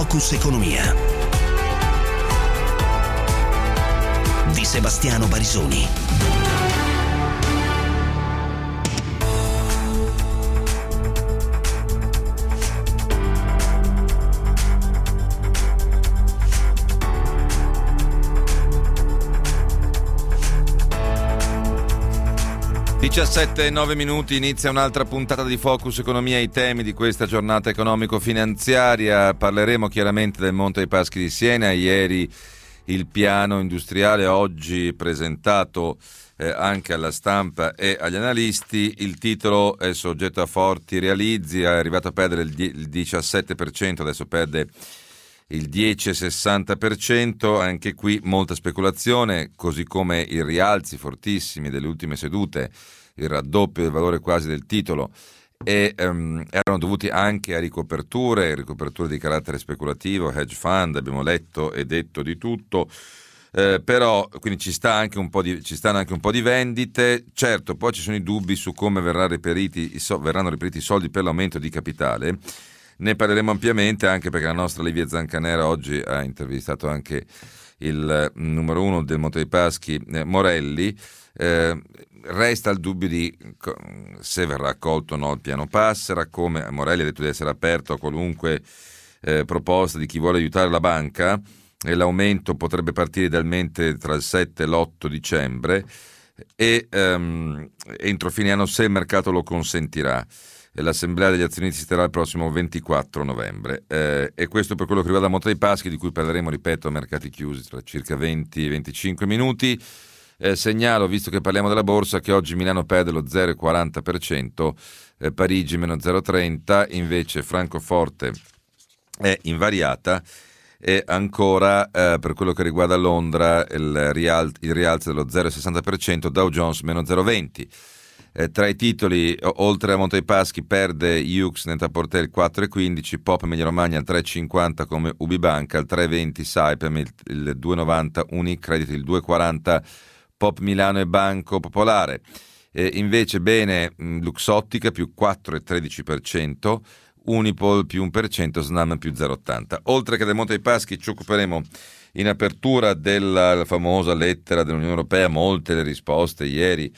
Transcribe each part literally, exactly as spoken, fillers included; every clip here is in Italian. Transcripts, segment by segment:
Focus Economia di Sebastiano Barisoni. diciassette e nove minuti, inizia un'altra puntata di Focus Economia, i temi di questa giornata economico-finanziaria. Parleremo chiaramente del Monte dei Paschi di Siena, ieri il piano industriale, oggi presentato eh, anche alla stampa e agli analisti. Il titolo è soggetto a forti realizzi, è arrivato a perdere il, die- il diciassette per cento, adesso perde il dieci virgola sessanta per cento, anche qui molta speculazione, così come i rialzi fortissimi delle ultime sedute, il raddoppio del valore quasi del titolo, e um, erano dovuti anche a ricoperture, ricoperture di carattere speculativo, hedge fund, abbiamo letto e detto di tutto, eh, però quindi ci sta anche un po' di, ci stanno anche un po' di vendite. Certo, poi ci sono i dubbi su come verrà reperiti, i so, verranno reperiti i soldi per l'aumento di capitale. Ne parleremo ampiamente, anche perché la nostra Livia Zancanera oggi ha intervistato anche il numero uno del Monte dei Paschi, eh, Morelli. Eh, resta il dubbio di se verrà accolto o no il piano Passera, come Morelli ha detto di essere aperto a qualunque eh, proposta di chi vuole aiutare la banca, e l'aumento potrebbe partire idealmente tra il sette e l'otto dicembre e ehm, entro fine anno, se il mercato lo consentirà. L'assemblea degli azionisti si terrà il prossimo ventiquattro novembre, eh, e questo per quello che riguarda Monte dei Paschi, di cui parleremo, ripeto, a mercati chiusi tra circa venti venticinque minuti. Eh, segnalo, visto che parliamo della borsa, che oggi Milano perde lo zero virgola quaranta per cento, eh, Parigi meno zero virgola trenta, invece Francoforte è invariata, e ancora eh, per quello che riguarda Londra il, rial- il rialzo dello zero virgola sessanta per cento, Dow Jones meno zero virgola venti. Eh, tra i titoli, oltre a Monte dei Paschi, perde Yux, Net-a-Porter il quattro virgola quindici, Pop Emilia Romagna al tre virgola cinquanta come Ubibanca, al tre virgola venti Saipem, il, il due virgola novanta Unicredit, il due virgola quaranta Pop Milano e Banco Popolare. Eh, invece bene mh, Luxottica più quattro virgola tredici per cento, Unipol più uno per cento, Snam più zero virgola ottanta. Oltre che del Monte dei Paschi ci occuperemo in apertura della famosa lettera dell'Unione Europea, molte le risposte ieri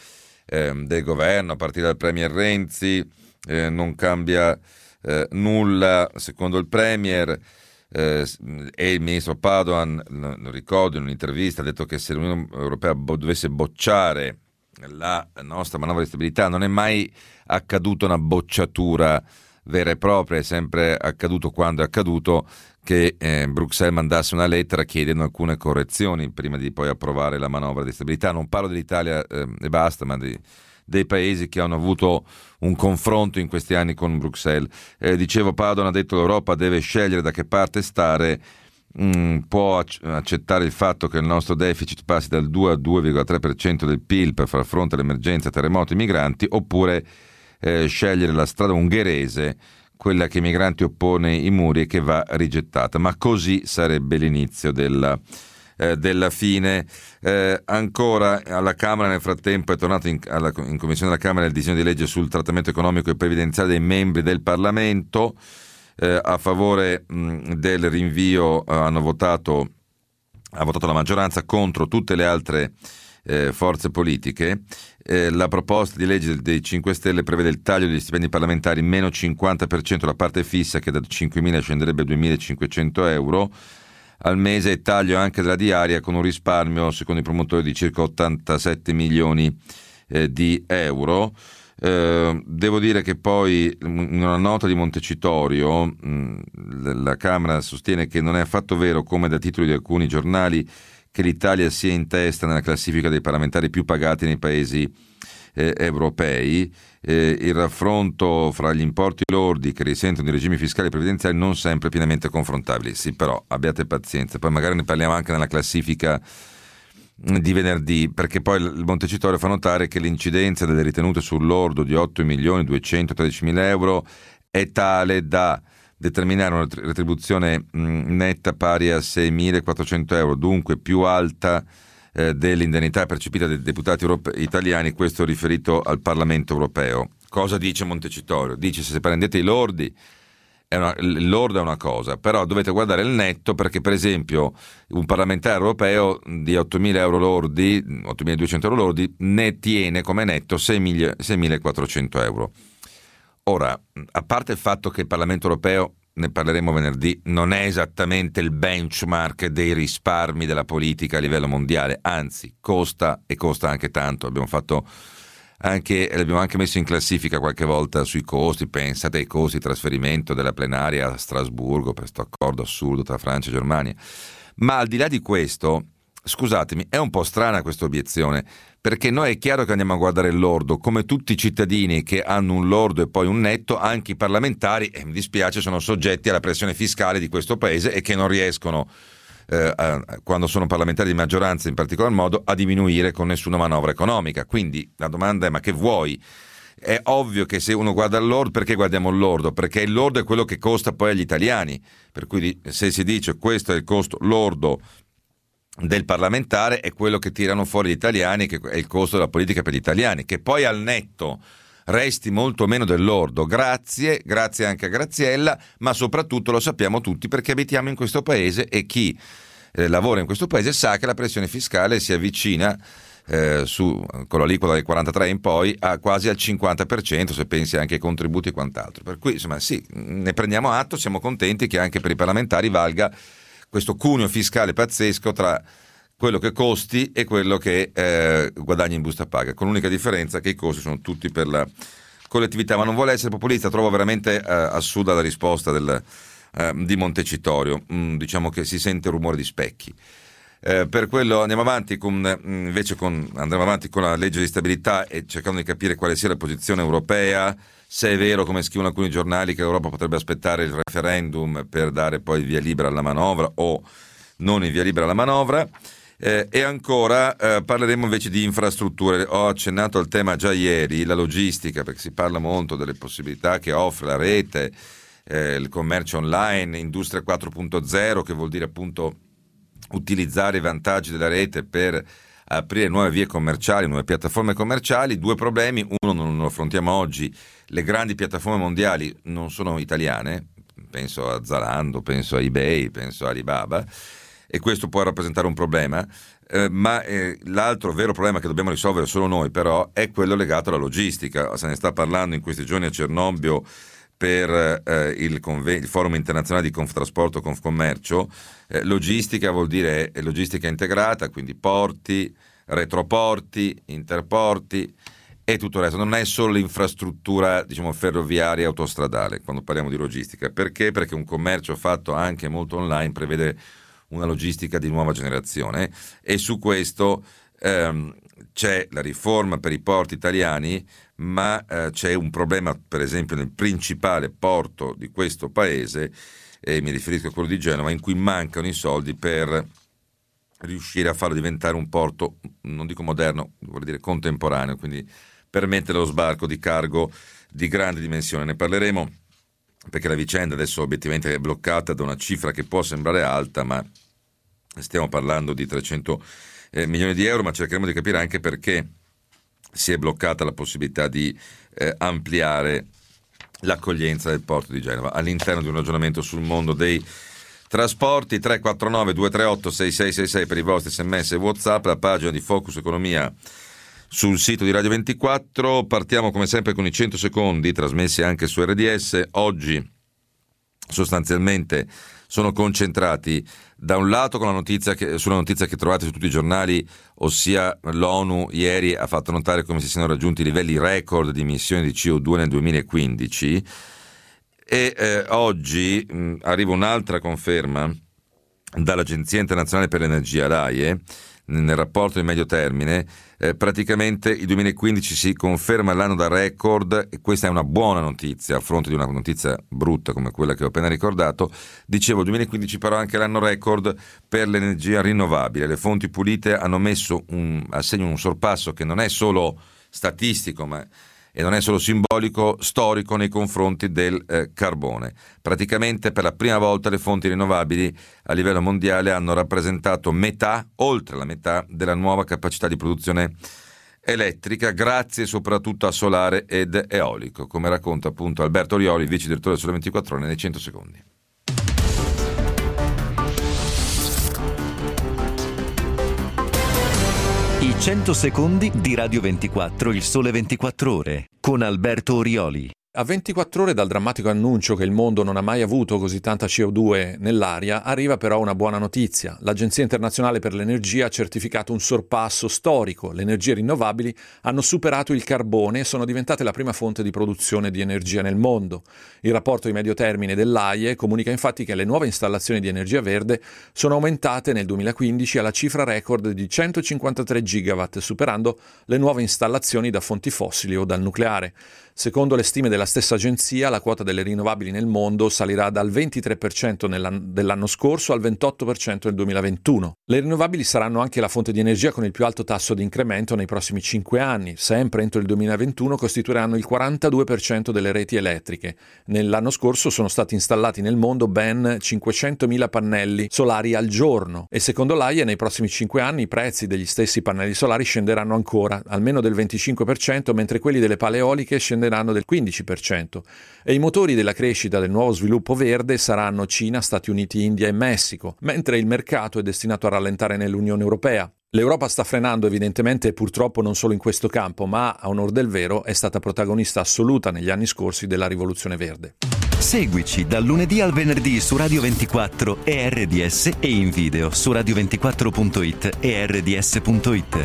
del governo, a partire dal Premier Renzi. Eh, non cambia eh, nulla secondo il Premier, eh, e il ministro Padoan, lo ricordo, in un'intervista ha detto che se l'Unione Europea bo- dovesse bocciare la nostra manovra di stabilità, non è mai accaduta una bocciatura vera e propria, è sempre accaduto quando è accaduto che eh, Bruxelles mandasse una lettera chiedendo alcune correzioni prima di poi approvare la manovra di stabilità. Non parlo dell'Italia eh, e basta, ma di, dei paesi che hanno avuto un confronto in questi anni con Bruxelles. Eh, dicevo, Padoan ha detto che l'Europa deve scegliere da che parte stare, mm, può ac- accettare il fatto che il nostro deficit passi dal due al due virgola tre per cento del P I L per far fronte all'emergenza terremoti e migranti, oppure eh, scegliere la strada ungherese, quella che ai migranti oppone i muri e che va rigettata, ma così sarebbe l'inizio della, eh, della fine. Eh, ancora alla Camera, nel frattempo, è tornato in, alla, in Commissione della Camera il disegno di legge sul trattamento economico e previdenziale dei membri del Parlamento. Eh, a favore mh, del rinvio eh, hanno votato, ha votato la maggioranza, contro tutte le altre Eh, forze politiche. Eh, la proposta di legge dei cinque Stelle prevede il taglio degli stipendi parlamentari meno cinquanta per cento la parte fissa, che da cinquemila scenderebbe a duemilacinquecento euro al mese, e taglio anche della diaria, con un risparmio secondo i promotori di circa ottantasette milioni eh, di euro. Eh, devo dire che poi in una nota di Montecitorio mh, la Camera sostiene che non è affatto vero, come da titoli di alcuni giornali, che l'Italia sia in testa nella classifica dei parlamentari più pagati nei paesi eh, europei. Eh, il raffronto fra gli importi lordi che risentono di regimi fiscali e previdenziali non sempre pienamente confrontabili. Sì, però abbiate pazienza, poi magari ne parliamo anche nella classifica di venerdì, perché poi il Montecitorio fa notare che l'incidenza delle ritenute sul lordo di otto milioni duecentotredicimila euro è tale da determinare una retribuzione mh, netta pari a seimilaquattrocento euro, dunque più alta eh, dell'indennità percepita dai deputati europe- italiani, questo riferito al Parlamento europeo. Cosa dice Montecitorio? Dice: se prendete i lordi è una, l'ordo è una cosa, però dovete guardare il netto, perché per esempio un parlamentare europeo di ottomila euro lordi, ottomiladuecento euro lordi, ne tiene come netto seimilaquattrocento euro. Ora, a parte il fatto che il Parlamento europeo, ne parleremo venerdì, non è esattamente il benchmark dei risparmi della politica a livello mondiale, anzi costa e costa anche tanto. Abbiamo fatto anche, l'abbiamo anche messo in classifica qualche volta sui costi. Pensate ai costi di trasferimento della plenaria a Strasburgo per questo accordo assurdo tra Francia e Germania. Ma al di là di questo, scusatemi, è un po' strana questa obiezione, perché noi è chiaro che andiamo a guardare il lordo, come tutti i cittadini che hanno un lordo e poi un netto, anche i parlamentari, e mi dispiace, sono soggetti alla pressione fiscale di questo paese e che non riescono, eh, a, quando sono parlamentari di maggioranza in particolar modo, a diminuire con nessuna manovra economica. Quindi la domanda è: ma che vuoi? È ovvio che se uno guarda il lordo, perché guardiamo il lordo? Perché il lordo è quello che costa poi agli italiani, per cui se si dice questo è il costo lordo del parlamentare, è quello che tirano fuori gli italiani, che è il costo della politica per gli italiani, che poi al netto resti molto meno del lordo, grazie, grazie anche a Graziella, ma soprattutto lo sappiamo tutti perché abitiamo in questo paese e chi eh, lavora in questo paese sa che la pressione fiscale si avvicina eh, su, con l'aliquota del quarantatré in poi a quasi al cinquanta per cento, se pensi anche ai contributi e quant'altro. Per cui insomma sì, ne prendiamo atto, siamo contenti che anche per i parlamentari valga questo cuneo fiscale pazzesco tra quello che costi e quello che eh, guadagni in busta paga, con l'unica differenza che i costi sono tutti per la collettività. Ma non vuole essere populista, trovo veramente eh, assurda la risposta del, eh, di Montecitorio. Mm, diciamo che si sente rumore di specchi. Eh, per quello andiamo avanti con, invece con, andremo avanti con la legge di stabilità e cercando di capire quale sia la posizione europea, se è vero, come scrivono alcuni giornali, che l'Europa potrebbe aspettare il referendum per dare poi il via libera alla manovra o non il via libera alla manovra. Eh, e ancora eh, parleremo invece di infrastrutture. Ho accennato al tema già ieri, la logistica, perché si parla molto delle possibilità che offre la rete, eh, il commercio online, industria quattro punto zero, che vuol dire appunto utilizzare i vantaggi della rete per aprire nuove vie commerciali, nuove piattaforme commerciali. Due problemi: uno non lo affrontiamo oggi, le grandi piattaforme mondiali non sono italiane, penso a Zalando, penso a eBay, penso a Alibaba, e questo può rappresentare un problema, eh, ma eh, l'altro vero problema che dobbiamo risolvere solo noi però è quello legato alla logistica. Se ne sta parlando in questi giorni a Cernobbio per eh, il, conven- il Forum Internazionale di Conftrasporto e Confcommercio. Eh, logistica vuol dire logistica integrata, quindi porti, retroporti, interporti e tutto il resto. Non è solo l'infrastruttura, diciamo, ferroviaria e autostradale quando parliamo di logistica. Perché? Perché un commercio fatto anche molto online prevede una logistica di nuova generazione, e su questo ehm, c'è la riforma per i porti italiani, ma eh, c'è un problema per esempio nel principale porto di questo paese, e mi riferisco a quello di Genova, in cui mancano i soldi per riuscire a farlo diventare un porto, non dico moderno, vuol dire contemporaneo, quindi permettere lo sbarco di cargo di grande dimensione. Ne parleremo perché la vicenda adesso obiettivamente è bloccata da una cifra che può sembrare alta, ma stiamo parlando di trecento eh, milioni di euro, ma cercheremo di capire anche perché si è bloccata la possibilità di eh, ampliare l'accoglienza del porto di Genova all'interno di un ragionamento sul mondo dei trasporti. Tre quattro nove due tre otto sei sei sei sei per i vostri sms e WhatsApp, la pagina di Focus Economia sul sito di Radio ventiquattro. Partiamo come sempre con i cento secondi trasmessi anche su R D S. Oggi sostanzialmente sono concentrati da un lato con la notizia che, sulla notizia che trovate su tutti i giornali, ossia l'ONU ieri ha fatto notare come si siano raggiunti livelli record di emissioni di C O due nel duemilaquindici, e eh, oggi mh, arriva un'altra conferma dall'Agenzia Internazionale per l'Energia, l'A I E, nel rapporto di medio termine. Eh, praticamente il duemilaquindici si conferma l'anno da record, e questa è una buona notizia a fronte di una notizia brutta come quella che ho appena ricordato. Dicevo, il duemilaquindici però anche l'anno record per l'energia rinnovabile. Le fonti pulite hanno messo un, a segno un sorpasso che non è solo statistico, ma e non è solo simbolico, storico nei confronti del eh, carbone. Praticamente per la prima volta le fonti rinnovabili a livello mondiale hanno rappresentato metà, oltre la metà, della nuova capacità di produzione elettrica grazie soprattutto a solare ed eolico, come racconta appunto Alberto Orioli, vice direttore del Sole ventiquattro Ore, nei cento secondi. I cento secondi di Radio ventiquattro, il Sole ventiquattro Ore, con Alberto Orioli. A ventiquattro ore dal drammatico annuncio che il mondo non ha mai avuto così tanta C O due nell'aria, arriva però una buona notizia. L'Agenzia Internazionale per l'Energia ha certificato un sorpasso storico. Le energie rinnovabili hanno superato il carbone e sono diventate la prima fonte di produzione di energia nel mondo. Il rapporto di medio termine dell'A I E comunica infatti che le nuove installazioni di energia verde sono aumentate nel duemilaquindici alla cifra record di centocinquantatré gigawatt, superando le nuove installazioni da fonti fossili o dal nucleare. Secondo le stime della stessa agenzia, la quota delle rinnovabili nel mondo salirà dal ventitré per cento dell'anno scorso al ventotto per cento nel duemilaventuno. Le rinnovabili saranno anche la fonte di energia con il più alto tasso di incremento nei prossimi cinque anni. Sempre entro il duemilaventuno costituiranno il quarantadue per cento delle reti elettriche. Nell'anno scorso sono stati installati nel mondo ben cinquecentomila pannelli solari al giorno e secondo l'A I E nei prossimi cinque anni i prezzi degli stessi pannelli solari scenderanno ancora, almeno del venticinque per cento, mentre quelli delle pale eoliche scenderanno del quindici per cento, e i motori della crescita del nuovo sviluppo verde saranno Cina, Stati Uniti, India e Messico, mentre il mercato è destinato a rallentare nell'Unione Europea. L'Europa sta frenando evidentemente e purtroppo non solo in questo campo, ma a onor del vero è stata protagonista assoluta negli anni scorsi della rivoluzione verde. Seguici dal lunedì al venerdì su Radio ventiquattro e R D S e in video su radio ventiquattro punto it e R D S punto it.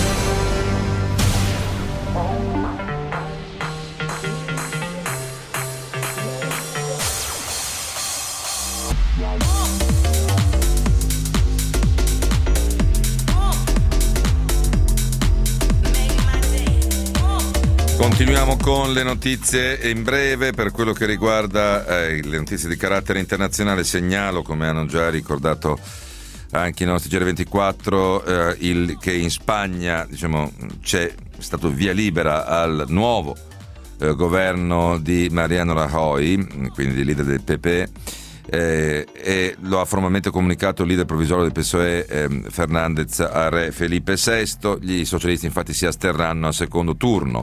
Continuiamo con le notizie in breve. Per quello che riguarda eh, le notizie di carattere internazionale, segnalo, come hanno già ricordato anche i nostri G R ventiquattro, eh, il, che in Spagna diciamo, c'è stato via libera al nuovo eh, governo di Mariano Rajoy, quindi leader del P P, eh, e lo ha formalmente comunicato il leader provvisorio del P S O E eh, Fernández a re Felipe sesto. Gli socialisti infatti si asterranno al secondo turno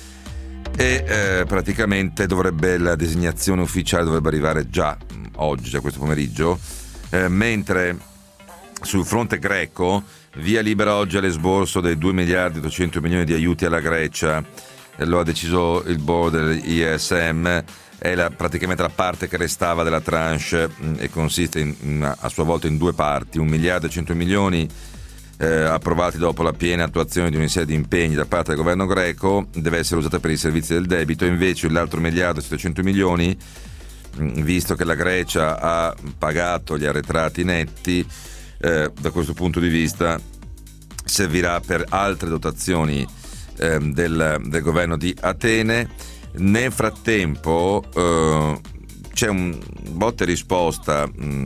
e eh, praticamente dovrebbe la designazione ufficiale dovrebbe arrivare già oggi, già questo pomeriggio, eh, mentre sul fronte greco via libera oggi all'esborso dei due miliardi ottocento milioni di aiuti alla Grecia. Eh, lo ha deciso il board dell'I S M, è la, praticamente la parte che restava della tranche mh, e consiste in, in, a sua volta in due parti: un miliardo e cento milioni Eh, approvati dopo la piena attuazione di una serie di impegni da parte del governo greco, deve essere usata per i servizi del debito, invece l'altro miliardo e settecento milioni, visto che la Grecia ha pagato gli arretrati netti, eh, da questo punto di vista servirà per altre dotazioni eh, del, del governo di Atene. Nel frattempo eh, c'è un botta e risposta mh,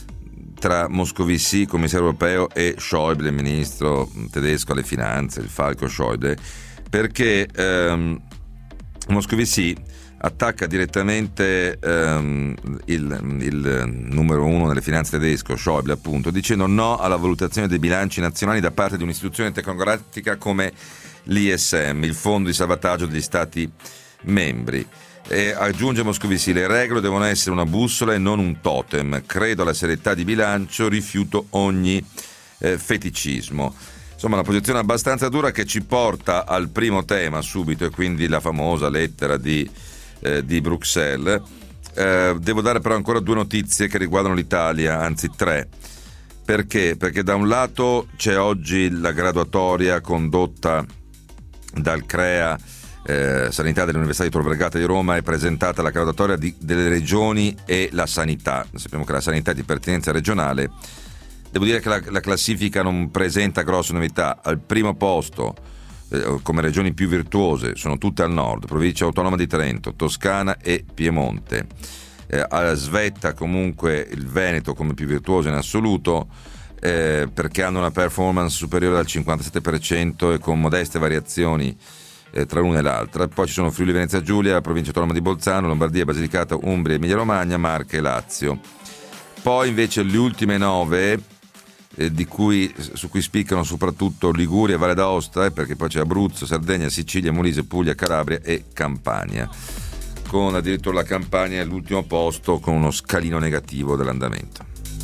tra Moscovici, commissario europeo, e Schäuble, ministro tedesco alle finanze, il falco Schäuble, perché ehm, Moscovici attacca direttamente ehm, il, il numero uno delle finanze tedesco, Schäuble appunto, dicendo no alla valutazione dei bilanci nazionali da parte di un'istituzione tecnocratica come l'I S M, il fondo di salvataggio degli stati membri. E aggiunge Moscovici: le regole devono essere una bussola e non un totem, credo alla serietà di bilancio, rifiuto ogni eh, feticismo. Insomma, una posizione abbastanza dura che ci porta al primo tema subito, e quindi la famosa lettera di, eh, di Bruxelles. Eh, devo dare però ancora due notizie che riguardano l'Italia, anzi tre. Perché? Perché da un lato c'è oggi la graduatoria condotta dal CREA Eh, Sanità dell'Università di Tor Vergata di Roma, è presentata la graduatoria di, delle regioni e la sanità. Sappiamo che la sanità è di pertinenza regionale. Devo dire che la, la classifica non presenta grosse novità. Al primo posto eh, come regioni più virtuose sono tutte al nord: provincia autonoma di Trento, Toscana e Piemonte. Eh, alla svetta comunque il Veneto come più virtuoso in assoluto, eh, perché hanno una performance superiore al cinquantasette per cento e con modeste variazioni tra l'una e l'altra. Poi ci sono Friuli Venezia Giulia, la provincia autonoma di Bolzano, Lombardia, Basilicata, Umbria, Emilia Romagna, Marche e Lazio. Poi invece le ultime nove eh, di cui, su cui spiccano soprattutto Liguria e Valle d'Aosta, eh, perché poi c'è Abruzzo, Sardegna, Sicilia, Molise, Puglia, Calabria e Campania, con addirittura la Campania all'ultimo posto con uno scalino negativo dell'andamento.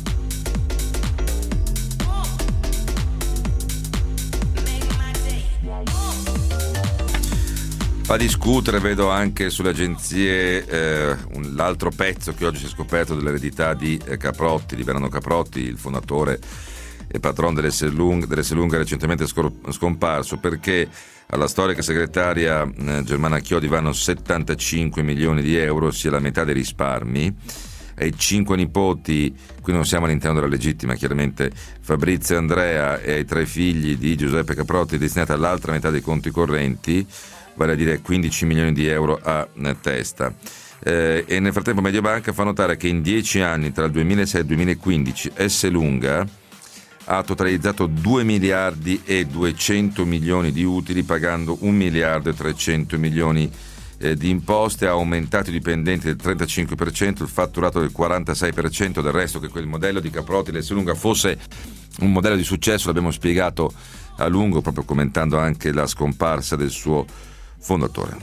A discutere vedo anche sulle agenzie eh, un, l'altro pezzo che oggi si è scoperto dell'eredità di eh, Caprotti, di Bernardo Caprotti, il fondatore e patron dell'Esselunga, dell'Esselunga recentemente scor- scomparso, perché alla storica segretaria eh, Germana Chiodi vanno settantacinque milioni di euro, sia la metà dei risparmi. Ai cinque nipoti, qui non siamo all'interno della legittima, chiaramente Fabrizio e Andrea, e ai tre figli di Giuseppe Caprotti destinata all'altra metà dei conti correnti, vale a dire quindici milioni di euro a testa. Eh, e nel frattempo Mediobanca fa notare che in dieci anni, tra il duemilasei e il duemilaquindici, Esselunga ha totalizzato due miliardi e duecento milioni di utili, pagando un miliardo e trecento milioni eh, di imposte, ha aumentato i dipendenti del trentacinque per cento, il fatturato del quarantasei per cento. Del resto, che quel modello di Caprotti e Esselunga fosse un modello di successo l'abbiamo spiegato a lungo, proprio commentando anche la scomparsa del suo fondatore.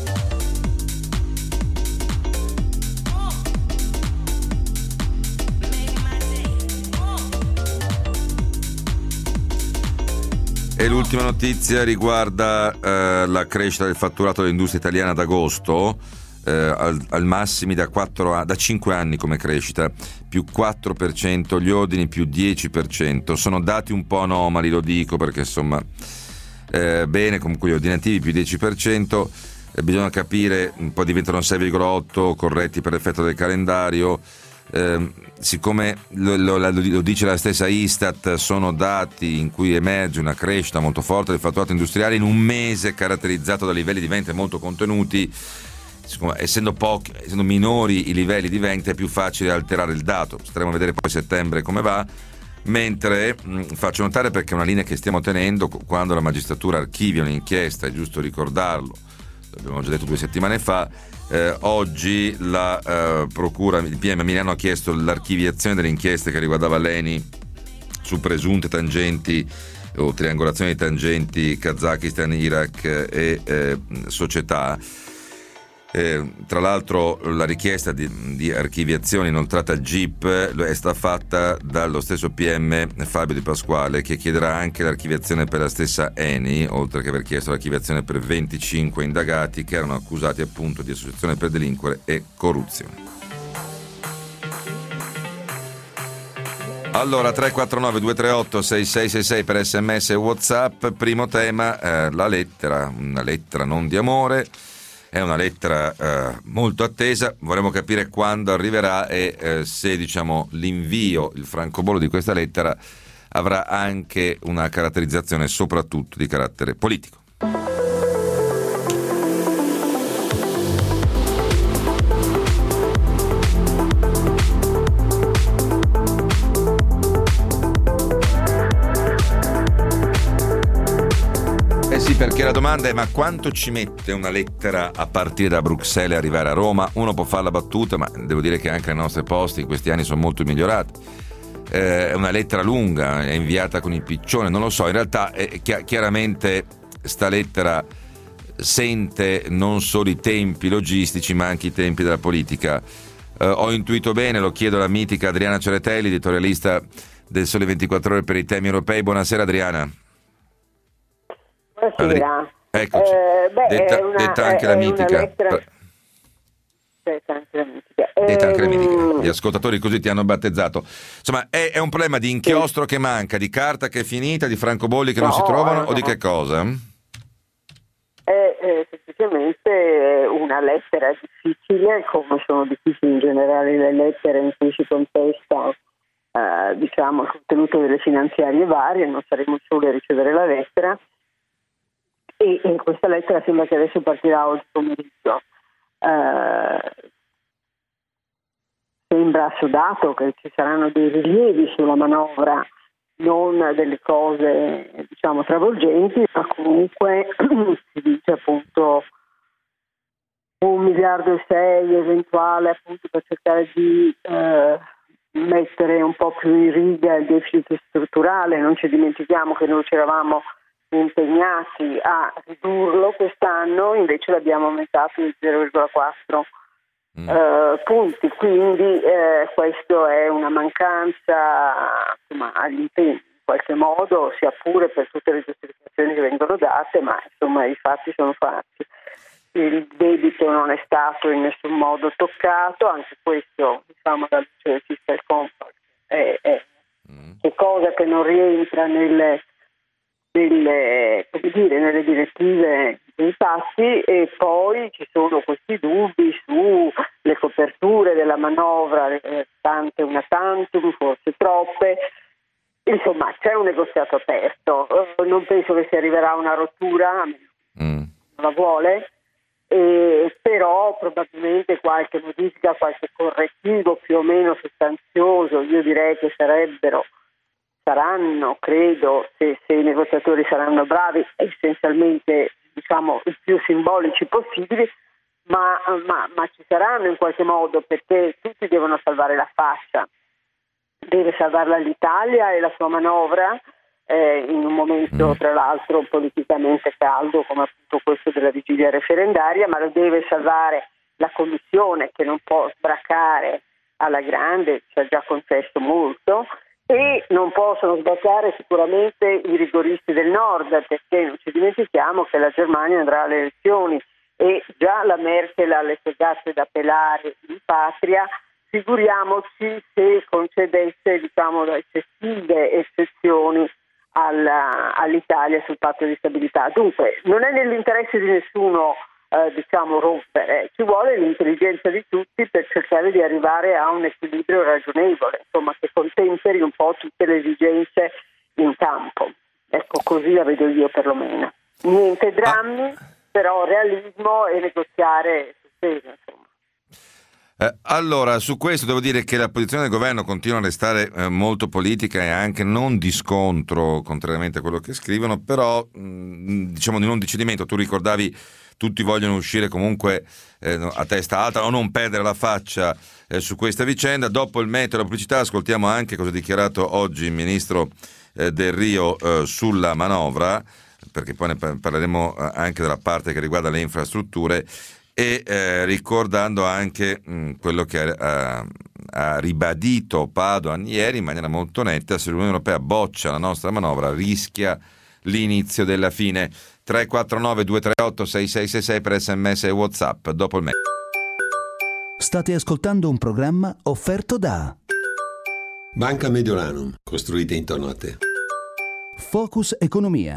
E l'ultima notizia riguarda eh, la crescita del fatturato dell'industria italiana ad agosto, eh, al, al massimi da, quattro, da cinque anni come crescita, più quattro per cento, gli ordini più dieci per cento. Sono dati un po' anomali, lo dico perché insomma eh, bene, comunque gli ordinativi più dieci per cento, eh, bisogna capire, poi diventano sei virgola otto corretti per effetto del calendario. Eh, siccome lo, lo, lo dice la stessa Istat, sono dati in cui emerge una crescita molto forte del fatturato industriale in un mese caratterizzato da livelli di vendita molto contenuti. Siccome, essendo pochi, essendo minori i livelli di vendita, è più facile alterare il dato. Staremo a vedere poi a settembre come va. Mentre mh, faccio notare, perché è una linea che stiamo tenendo, quando la magistratura archivia un'inchiesta, è giusto ricordarlo, l'abbiamo già detto due settimane fa. Eh, oggi la eh, procura, il P M a Milano ha chiesto l'archiviazione delle inchieste che riguardava l'Eni su presunte tangenti o triangolazioni di tangenti Kazakistan, Iraq e eh, società. Eh, tra l'altro la richiesta di, di archiviazione inoltrata al G I P è stata fatta dallo stesso P M Fabio Di Pasquale, che chiederà anche l'archiviazione per la stessa Eni, oltre che aver chiesto l'archiviazione per venticinque indagati che erano accusati appunto di associazione per delinquere e corruzione. Allora, tre quattro nove due tre otto sei sei sei sei per sms e WhatsApp. Primo tema, eh, la lettera, una lettera non di amore. È una lettera eh, molto attesa, vorremmo capire quando arriverà e eh, se, diciamo, l'invio, il francobollo di questa lettera avrà anche una caratterizzazione soprattutto di carattere politico. Perché la domanda è: ma quanto ci mette una lettera a partire da Bruxelles e arrivare a Roma? Uno può fare la battuta, ma devo dire che anche le nostre poste in questi anni sono molto migliorate. Eh, è una lettera lunga, è inviata con il piccione, non lo so. In realtà è, chi- chiaramente sta lettera sente non solo i tempi logistici, ma anche i tempi della politica. Eh, ho intuito bene, lo chiedo alla mitica Adriana Ceretelli, editorialista del Sole ventiquattro Ore per i temi europei. Buonasera Adriana. Buonasera. Eccoci, eh, beh, detta, una, detta anche la mitica. Lettera... Detta anche la mitica. Detta anche la ehm... mitica. Gli ascoltatori così ti hanno battezzato. Insomma, è, è un problema di inchiostro sì. che manca, di carta che è finita, di francobolli che no, non si trovano, no. o di che cosa? È, è semplicemente una lettera difficile, come sono difficili in generale le lettere in cui si contesta eh, diciamo il contenuto delle finanziarie varie. Non saremo soli a ricevere la lettera. E in questa lettera sembra che adesso partirà oggi pomeriggio. Eh, sembra assodato che ci saranno dei rilievi sulla manovra, non delle cose diciamo travolgenti, ma comunque si dice appunto un miliardo e sei eventuale appunto per cercare di eh, mettere un po' più in riga il deficit strutturale. Non ci dimentichiamo che noi ci eravamo impegnati a ridurlo quest'anno, invece l'abbiamo aumentato di zero virgola quattro mm. eh, punti, quindi eh, questo è una mancanza, insomma, agli impegni in qualche modo, sia pure per tutte le giustificazioni che vengono date, ma insomma i fatti sono fatti. Il debito non è stato in nessun modo toccato, anche questo, diciamo, dalla luce del fiscal compact è, è mm. cosa che non rientra nelle, nelle, come dire, nelle direttive dei patti. E poi ci sono questi dubbi sulle coperture della manovra, eh, tante una tantum, forse troppe. Insomma, c'è un negoziato aperto, eh, non penso che si arriverà a una rottura, mm. non la vuole. Eh, però probabilmente qualche modifica, qualche correttivo più o meno sostanzioso, io direi che sarebbero, saranno, credo, se, se i negoziatori saranno bravi, essenzialmente, diciamo, i più simbolici possibili, ma, ma, ma ci saranno in qualche modo, perché tutti devono salvare la faccia. Deve salvarla l'Italia e la sua manovra, Eh, in un momento tra l'altro politicamente caldo come appunto questo della vigilia referendaria, ma lo deve salvare la Commissione, che non può sbracare alla grande, ci ha già concesso molto, e non possono sbracare sicuramente i rigoristi del nord, perché non ci dimentichiamo che la Germania andrà alle elezioni e già la Merkel ha le sue gatte da pelare in patria. Figuriamoci se concedesse, diciamo, eccessive eccezioni Alla, all'Italia sul patto di stabilità. Dunque non è nell'interesse di nessuno eh, diciamo rompere, ci vuole l'intelligenza di tutti per cercare di arrivare a un equilibrio ragionevole, insomma, che contemperi un po' tutte le esigenze in campo. Ecco, così la vedo io perlomeno. Niente drammi, ah. però realismo e negoziare sul serio, insomma. Eh, allora, su questo devo dire che la posizione del governo continua a restare eh, molto politica e anche non di scontro, contrariamente a quello che scrivono, però mh, diciamo di non di cedimento. Tu ricordavi, tutti vogliono uscire comunque eh, a testa alta o non perdere la faccia eh, su questa vicenda. Dopo il meteo e la pubblicità ascoltiamo anche cosa ha dichiarato oggi il ministro eh, Del Rio eh, sulla manovra, perché poi ne parleremo anche della parte che riguarda le infrastrutture. E eh, ricordando anche mh, quello che ha, ha ribadito Padoan ieri in maniera molto netta: se l'Unione Europea boccia la nostra manovra rischia l'inizio della fine. Tre quattro nove due tre otto sei sei sei sei per sms e WhatsApp. Dopo il me- State ascoltando un programma offerto da Banca Mediolanum, costruite intorno a te. Focus Economia.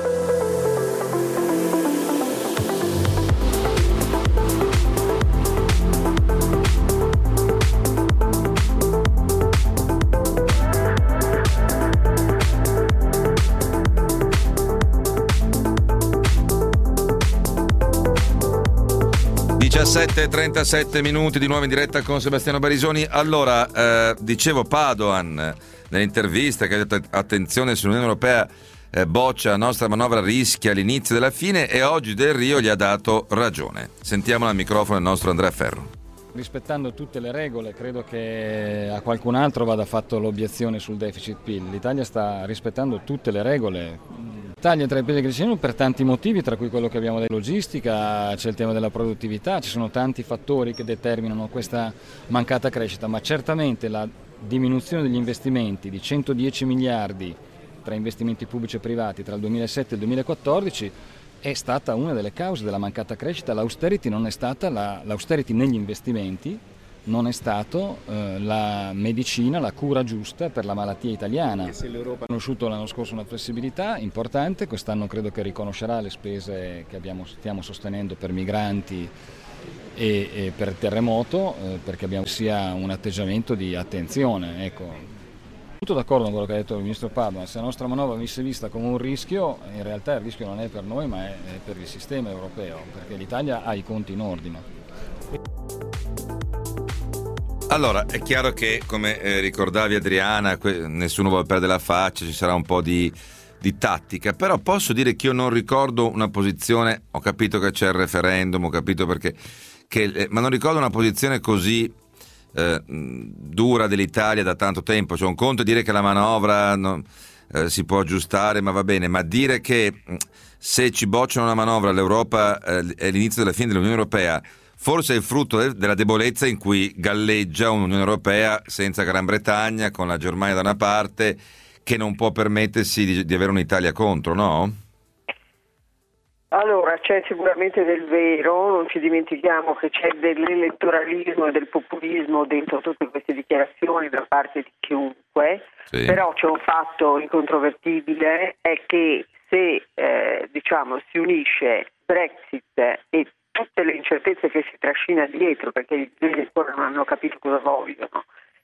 diciassette e trentasette minuti di nuovo in diretta con Sebastiano Barisoni. Allora, eh, dicevo, Padoan nell'intervista che ha detto attenzione, sull'Unione Europea eh, boccia la nostra manovra rischia l'inizio della fine, e oggi Del Rio gli ha dato ragione. Sentiamo al microfono il nostro Andrea Ferro. Rispettando tutte le regole, credo che a qualcun altro vada fatto l'obiezione sul deficit P I L. L'Italia sta rispettando tutte le regole. L'Italia è tra i paesi che crescono per tanti motivi, tra cui quello che abbiamo della logistica, c'è il tema della produttività, ci sono tanti fattori che determinano questa mancata crescita, ma certamente la diminuzione degli investimenti di centodieci miliardi tra investimenti pubblici e privati tra il duemilasette e il duemilaquattordici è stata una delle cause della mancata crescita. L'austerity non è stata la, l'austerity negli investimenti non è stato eh, la medicina, la cura giusta per la malattia italiana. Se l'Europa ha conosciuto l'anno scorso una flessibilità importante, quest'anno credo che riconoscerà le spese che abbiamo, stiamo sostenendo per migranti e, e per terremoto, eh, perché abbiamo sia un atteggiamento di attenzione. Ecco, tutto d'accordo con quello che ha detto il ministro Padoan. Se la nostra manovra venisse vista come un rischio, in realtà il rischio non è per noi ma è, è per il sistema europeo, perché l'Italia ha i conti in ordine. Allora, è chiaro che, come eh, ricordavi Adriana, que- nessuno vuole perdere la faccia, ci sarà un po' di, di tattica, però posso dire che io non ricordo una posizione, ho capito che c'è il referendum, ho capito perché, che, eh, ma non ricordo una posizione così eh, dura dell'Italia da tanto tempo. Cioè, un conto è dire che la manovra no, eh, si può aggiustare, ma va bene, ma dire che se ci bocciano una manovra l'Europa eh, è l'inizio della fine dell'Unione Europea, forse è il frutto de- della debolezza in cui galleggia un'Unione Europea senza Gran Bretagna, con la Germania da una parte, che non può permettersi di, di avere un'Italia contro, no? Allora, c'è sicuramente del vero, non ci dimentichiamo che c'è dell'elettoralismo e del populismo dentro tutte queste dichiarazioni da parte di chiunque, sì. Però c'è un fatto incontrovertibile, è che se eh, diciamo si unisce Brexit e tutte le incertezze che si trascina dietro, perché gli inglesi ancora non hanno capito cosa vogliono,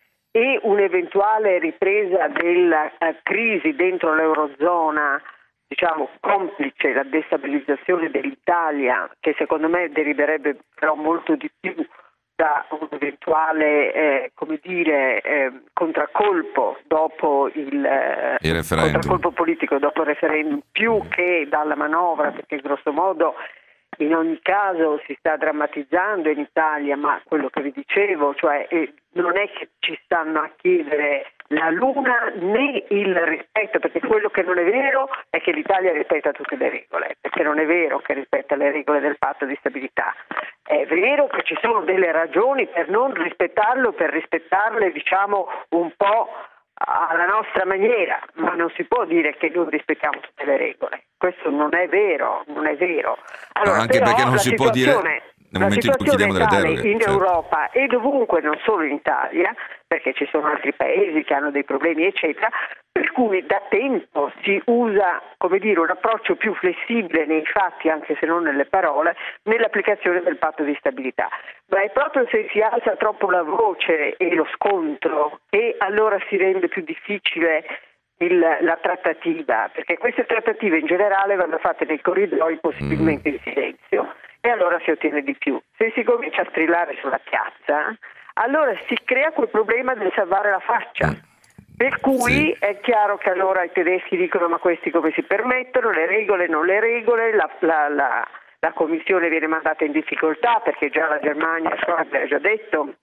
e un'eventuale ripresa della uh, crisi dentro l'Eurozona, diciamo complice la destabilizzazione dell'Italia, che secondo me deriverebbe però molto di più da un eventuale eh, come dire eh, contraccolpo dopo il, eh, il referendum, contraccolpo politico dopo il referendum, più mm. che dalla manovra, perché grosso modo in ogni caso si sta drammatizzando in Italia, ma quello che vi dicevo, cioè eh, non è che ci stanno a chiedere la luna né il rispetto, perché quello che non è vero è che l'Italia rispetta tutte le regole, perché non è vero che rispetta le regole del patto di stabilità. È vero che ci sono delle ragioni per non rispettarlo, per rispettarle diciamo un po' alla nostra maniera, ma non si può dire che noi rispettiamo tutte le regole. Questo non è vero, non è vero. Allora, no, anche però, perché non si può dire nel momento in cui chiediamo delle deroghe. In certo. Europa e dovunque, non solo in Italia, perché ci sono altri paesi che hanno dei problemi, eccetera, per cui da tempo si usa, come dire, un approccio più flessibile nei fatti, anche se non nelle parole, nell'applicazione del patto di stabilità. Ma è proprio se si alza troppo la voce e lo scontro che allora si rende più difficile il, la trattativa, perché queste trattative in generale vanno fatte nei corridoi, possibilmente mm. in silenzio, e allora si ottiene di più. Se si comincia a strillare sulla piazza, allora si crea quel problema del salvare la faccia. Mm. Per cui sì. È chiaro che allora i tedeschi dicono ma questi come si permettono, le regole non le regole, la, la, la, la commissione viene mandata in difficoltà perché già la Germania, Schäuble ha già detto,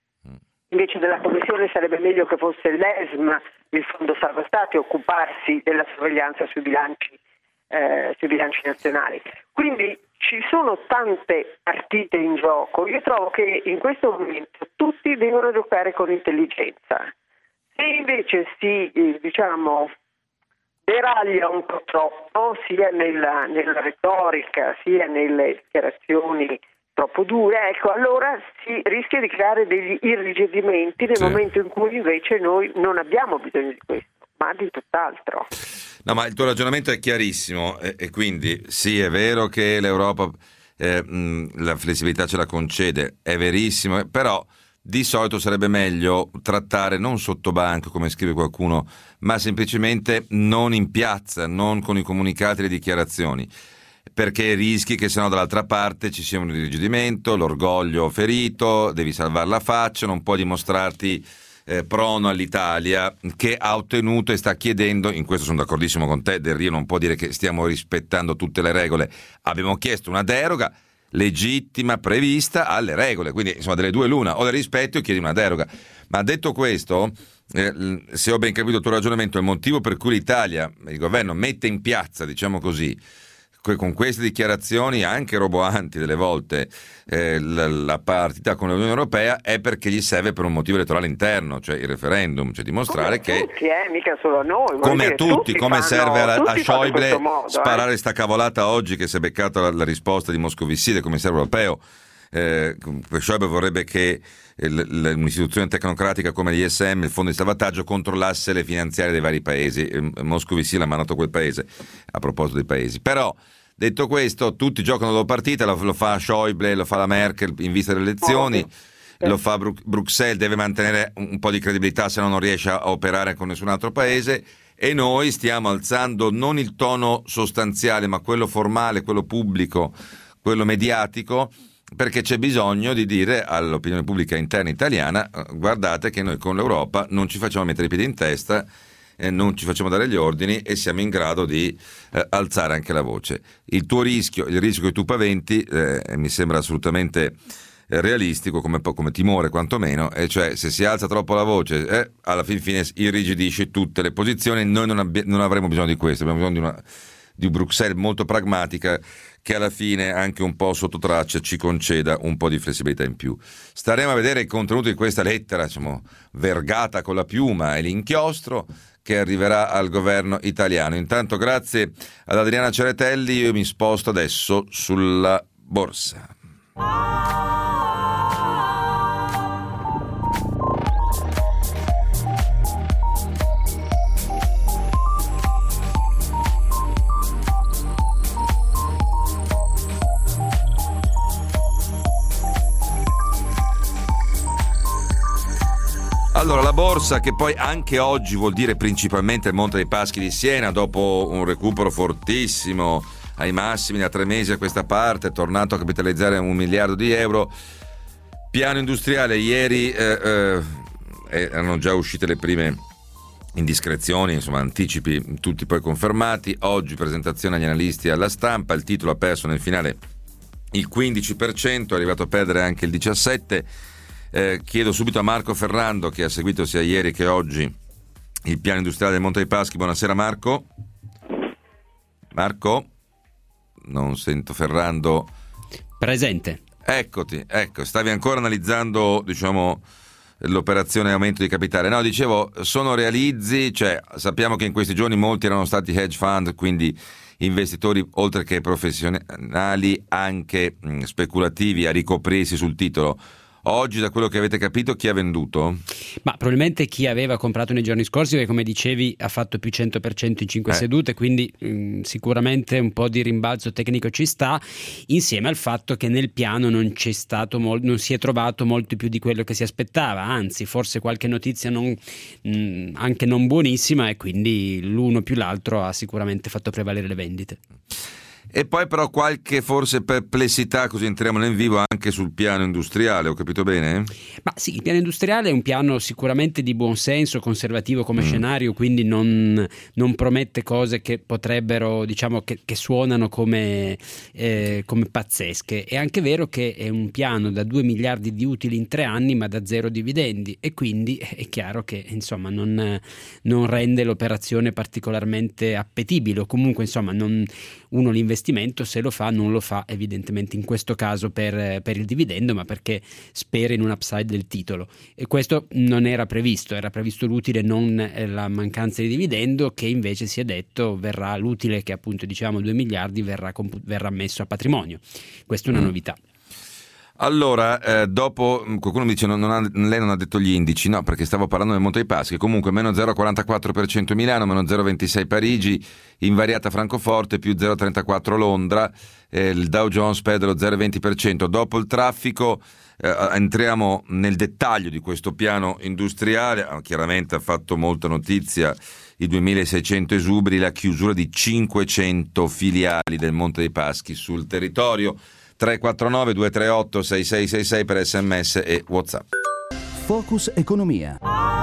invece della commissione sarebbe meglio che fosse l'E S M, il Fondo Salva Stati, a occuparsi della sorveglianza sui bilanci, eh, sui bilanci nazionali. Quindi ci sono tante partite in gioco, io trovo che in questo momento tutti devono giocare con intelligenza. Se invece si, eh, diciamo, deraglia un po' troppo, sia nella, nella retorica, sia nelle dichiarazioni troppo dure, ecco, allora si rischia di creare degli irrigidimenti nel sì. momento in cui invece noi non abbiamo bisogno di questo, ma di tutt'altro. No, ma il tuo ragionamento è chiarissimo e, e quindi sì, è vero che l'Europa eh, mh, la flessibilità ce la concede, è verissimo, però di solito sarebbe meglio trattare non sotto banco, come scrive qualcuno, ma semplicemente non in piazza, non con i comunicati e le dichiarazioni, perché rischi che sennò dall'altra parte ci sia un irrigidimento, l'orgoglio ferito, devi salvare la faccia, non puoi dimostrarti eh, prono all'Italia che ha ottenuto e sta chiedendo, in questo sono d'accordissimo con te, Del Rio non può dire che stiamo rispettando tutte le regole, abbiamo chiesto una deroga legittima, prevista alle regole, quindi insomma delle due l'una, o le rispetti o chiedi una deroga. Ma detto questo, eh, se ho ben capito il tuo ragionamento, il motivo per cui l'Italia, il governo mette in piazza, diciamo così, con queste dichiarazioni anche roboanti delle volte eh, la, la partita con l'Unione Europea è perché gli serve per un motivo elettorale interno, cioè il referendum, cioè dimostrare come che tutti, eh, mica solo a noi, come a tutti, tutti come fanno, serve a, a Schäuble modo, sparare eh. sta cavolata oggi che si è beccata la, la risposta di Moscovici del commissario europeo. Eh, Schäuble vorrebbe che il, un'istituzione tecnocratica come l'I S M, il fondo di salvataggio, controllasse le finanziarie dei vari paesi. Moscovici l'ha mandato quel paese a proposito dei paesi, però detto questo, tutti giocano la loro partita, lo, lo fa Schäuble, lo fa la Merkel in vista delle elezioni, oh, sì. lo fa Bru- Bruxelles, deve mantenere un, un po' di credibilità, se no non riesce a operare con nessun altro paese, e noi stiamo alzando non il tono sostanziale, ma quello formale, quello pubblico, quello mediatico, perché c'è bisogno di dire all'opinione pubblica interna italiana: guardate che noi con l'Europa non ci facciamo mettere i piedi in testa, Eh, non ci facciamo dare gli ordini e siamo in grado di eh, alzare anche la voce. Il tuo rischio, il rischio che tu paventi, eh, mi sembra assolutamente eh, realistico come, come timore quantomeno, e cioè se si alza troppo la voce eh, alla fin fine irrigidisce tutte le posizioni. Noi non, abbi- non avremo bisogno di questo, abbiamo bisogno di una di Bruxelles molto pragmatica, che alla fine anche un po' sotto traccia ci conceda un po' di flessibilità in più. Staremo a vedere il contenuto di questa lettera, diciamo, vergata con la piuma e l'inchiostro, che arriverà al governo italiano. Intanto, grazie ad Adriana Ceretelli, io mi sposto adesso sulla borsa. Allora, la borsa, che poi anche oggi vuol dire principalmente il Monte dei Paschi di Siena, dopo un recupero fortissimo ai massimi da tre mesi a questa parte, è tornato a capitalizzare un miliardo di euro. Piano industriale, ieri eh, eh, erano già uscite le prime indiscrezioni, insomma anticipi tutti poi confermati. Oggi presentazione agli analisti alla stampa, il titolo ha perso nel finale il quindici per cento, è arrivato a perdere anche il diciassette per cento. Eh, chiedo subito a Marco Ferrando, che ha seguito sia ieri che oggi il piano industriale del Monte dei Paschi. Buonasera Marco. Marco? Non sento Ferrando. Presente. Eccoti, ecco, stavi ancora analizzando, diciamo, l'operazione aumento di capitale. No, dicevo, sono realizzi, cioè sappiamo che in questi giorni molti erano stati hedge fund, quindi investitori oltre che professionali anche mh, speculativi a ricoprirsi sul titolo. Oggi, da quello che avete capito, chi ha venduto? Ma probabilmente chi aveva comprato nei giorni scorsi, perché come dicevi ha fatto più cento per cento in cinque eh. sedute, quindi mh, sicuramente un po' di rimbalzo tecnico ci sta, insieme al fatto che nel piano non c'è stato mol- non si è trovato molto più di quello che si aspettava, anzi forse qualche notizia non, mh, anche non buonissima, e quindi l'uno più l'altro ha sicuramente fatto prevalere le vendite. E poi però qualche forse perplessità, così entriamo nel vivo, anche sul piano industriale, ho capito bene? Ma sì, il piano industriale è un piano sicuramente di buon senso, conservativo come mm. scenario, quindi non, non promette cose che potrebbero, diciamo, che, che suonano come, eh, come pazzesche. È anche vero che è un piano da due miliardi di utili in tre anni, ma da zero dividendi, e quindi è chiaro che insomma non, non rende l'operazione particolarmente appetibile, o comunque insomma non, uno l'investimento se lo fa non lo fa evidentemente in questo caso per, per il dividendo, ma perché spera in un upside del titolo, e questo non era previsto, era previsto l'utile, non la mancanza di dividendo, che invece si è detto verrà l'utile, che appunto diciamo due miliardi, verrà, compu- verrà messo a patrimonio. Questa è una novità. Allora, eh, dopo qualcuno mi dice non, non ha, lei non ha detto gli indici, no, perché stavo parlando del Monte dei Paschi. Comunque meno zero virgola quarantaquattro per cento Milano, meno zero virgola ventisei Parigi, invariata Francoforte, più zero virgola trentaquattro Londra, eh, il Dow Jones perde lo zero virgola venti per cento. Dopo il traffico eh, entriamo nel dettaglio di questo piano industriale. Chiaramente ha fatto molta notizia i duemilaseicento esuberi, la chiusura di cinquecento filiali del Monte dei Paschi sul territorio. tre quattro nove due tre otto sei sei sei sei per sms e WhatsApp. Focus Economia.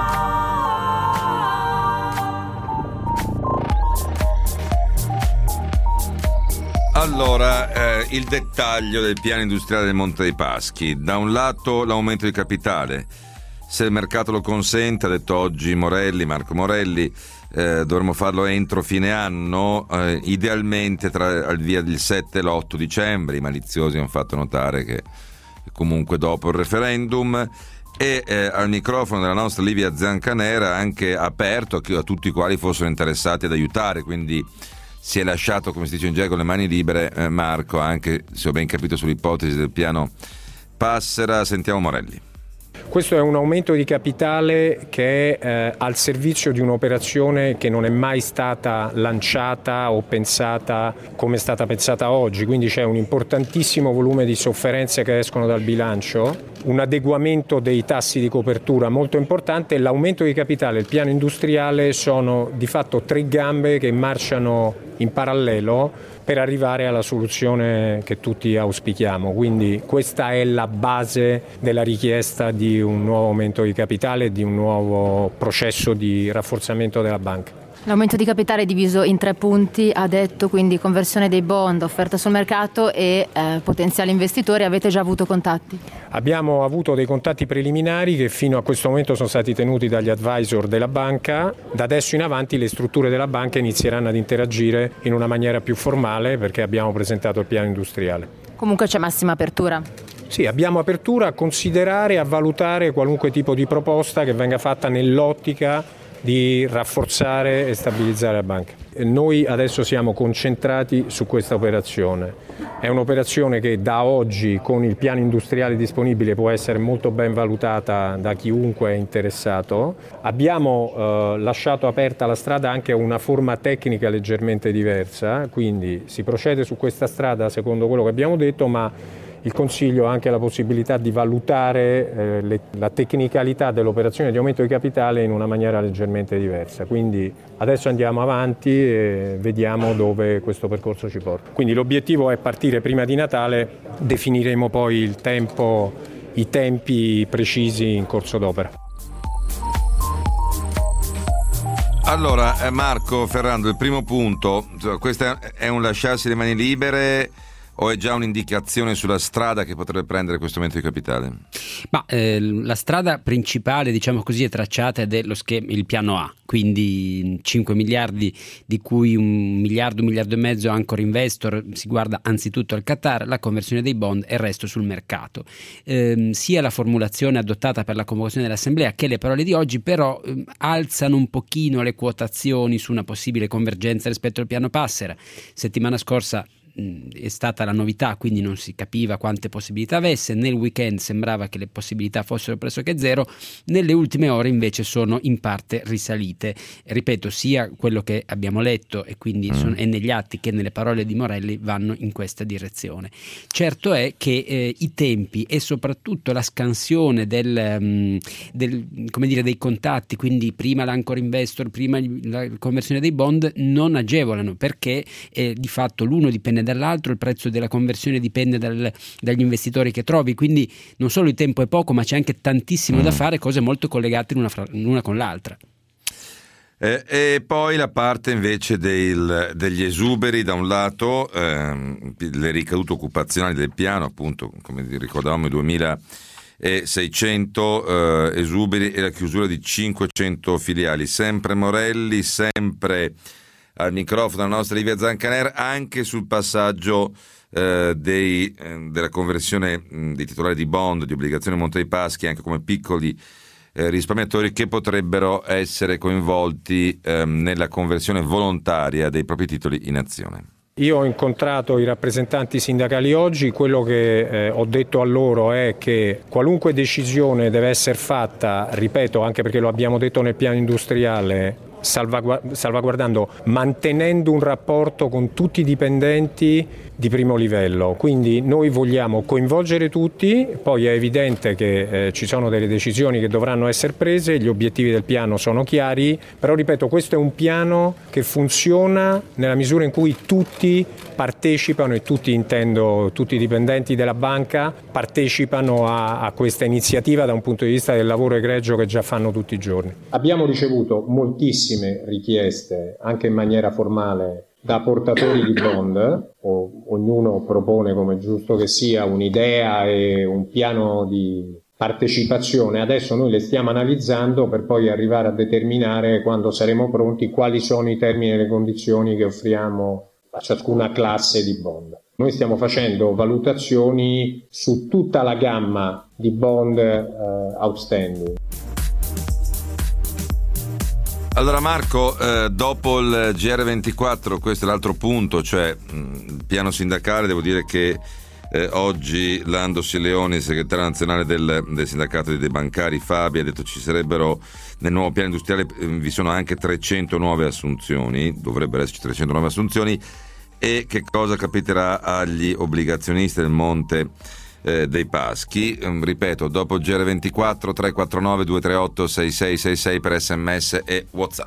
Allora, eh, il dettaglio del piano industriale del Monte dei Paschi. Da un lato l'aumento di capitale, se il mercato lo consente, ha detto oggi Morelli, Marco Morelli, Eh, dovremmo farlo entro fine anno, eh, idealmente tra al via del sette e l'otto dicembre. I maliziosi hanno fatto notare che comunque dopo il referendum. E eh, al microfono della nostra Livia Zancanera ha anche aperto a tutti i quali fossero interessati ad aiutare, quindi si è lasciato, come si dice in gergo, le mani libere, eh, Marco, anche se ho ben capito sull'ipotesi del piano Passera. Sentiamo Morelli. Questo è un aumento di capitale che è eh, al servizio di un'operazione che non è mai stata lanciata o pensata come è stata pensata oggi, quindi c'è un importantissimo volume di sofferenze che escono dal bilancio, un adeguamento dei tassi di copertura molto importante, e l'aumento di capitale e il piano industriale sono di fatto tre gambe che marciano in parallelo per arrivare alla soluzione che tutti auspichiamo. Quindi questa è la base della richiesta di un nuovo aumento di capitale e di un nuovo processo di rafforzamento della banca. L'aumento di capitale diviso in tre punti, ha detto, quindi conversione dei bond, offerta sul mercato e eh, potenziali investitori. Avete già avuto contatti? Abbiamo avuto dei contatti preliminari che fino a questo momento sono stati tenuti dagli advisor della banca. Da adesso in avanti le strutture della banca inizieranno ad interagire in una maniera più formale perché abbiamo presentato il piano industriale. Comunque c'è massima apertura? Sì, abbiamo apertura a considerare e a valutare qualunque tipo di proposta che venga fatta nell'ottica di rafforzare e stabilizzare la banca. Noi adesso siamo concentrati su questa operazione. È un'operazione che da oggi con il piano industriale disponibile può essere molto ben valutata da chiunque è interessato. Abbiamo eh, lasciato aperta la strada anche a una forma tecnica leggermente diversa, quindi si procede su questa strada secondo quello che abbiamo detto, ma il Consiglio ha anche la possibilità di valutare eh, le, la tecnicalità dell'operazione di aumento di capitale in una maniera leggermente diversa. Quindi adesso andiamo avanti e vediamo dove questo percorso ci porta. Quindi l'obiettivo è partire prima di Natale, definiremo poi il tempo, i tempi precisi in corso d'opera. Allora, Marco Ferrando, il primo punto, questo è un lasciarsi le mani libere o è già un'indicazione sulla strada che potrebbe prendere questo aumento di capitale? Ma eh, la strada principale, diciamo così, è tracciata ed è lo schema, il piano A, quindi cinque miliardi di cui un miliardo, un miliardo e mezzo Anchor Investor, si guarda anzitutto al Qatar, la conversione dei bond e il resto sul mercato. Eh, sia la formulazione adottata per la convocazione dell'Assemblea che le parole di oggi però eh, alzano un pochino le quotazioni su una possibile convergenza rispetto al piano Passera. Settimana scorsa è stata la novità, quindi non si capiva quante possibilità avesse. Nel weekend sembrava che le possibilità fossero pressoché zero, nelle ultime ore invece sono in parte risalite. Ripeto, sia quello che abbiamo letto e quindi mm. sono, e negli atti che nelle parole di Morelli vanno in questa direzione. Certo è che eh, i tempi e soprattutto la scansione del, um, del, come dire, dei contatti, quindi prima l'Anchor Investor, prima la conversione dei bond, non agevolano, perché eh, di fatto l'uno dipende dall'altro, il prezzo della conversione dipende dal, dagli investitori che trovi, quindi non solo il tempo è poco, ma c'è anche tantissimo mm. da fare, cose molto collegate l'una, fra, l'una con l'altra. Eh, e poi la parte invece del, degli esuberi, da un lato ehm, le ricadute occupazionali del piano, appunto come ricordavamo i duemilaseicento eh, esuberi e la chiusura di cinquecento filiali. Sempre Morelli, sempre al microfono la nostra Livia Zancaner, anche sul passaggio eh, dei, eh, della conversione mh, dei titolari di bond, di obbligazioni Monte dei Paschi, anche come piccoli eh, risparmiatori che potrebbero essere coinvolti eh, nella conversione volontaria dei propri titoli in azione. Io ho incontrato i rappresentanti sindacali oggi, quello che eh, ho detto a loro è che qualunque decisione deve essere fatta, ripeto, anche perché lo abbiamo detto nel piano industriale, salvaguardando, mantenendo un rapporto con tutti i dipendenti di primo livello. Quindi noi vogliamo coinvolgere tutti, poi è evidente che eh, ci sono delle decisioni che dovranno essere prese, gli obiettivi del piano sono chiari, però ripeto, questo è un piano che funziona nella misura in cui tutti partecipano, e tutti intendo tutti i dipendenti della banca partecipano a, a questa iniziativa da un punto di vista del lavoro egregio che già fanno tutti i giorni. Abbiamo ricevuto moltissime richieste, anche in maniera formale, da portatori di bond, o, ognuno propone, come giusto che sia, un'idea e un piano di partecipazione. Adesso noi le stiamo analizzando per poi arrivare a determinare, quando saremo pronti, quali sono i termini e le condizioni che offriamo a ciascuna classe di bond. Noi stiamo facendo valutazioni su tutta la gamma di bond eh, outstanding. Allora Marco, eh, dopo il G R ventiquattro, questo è l'altro punto, cioè mh, il piano sindacale. Devo dire che eh, oggi Lando Sileoni, segretario nazionale del, del sindacato dei bancari, Fabi, ha detto ci sarebbero nel nuovo piano industriale, eh, vi sono anche trecento nuove assunzioni, dovrebbero esserci trecento nuove assunzioni. E che cosa capiterà agli obbligazionisti del Monte eh, dei Paschi? Um, ripeto, dopo il G R ventiquattro, tre quattro nove due tre otto sei sei sei sei per sms e WhatsApp.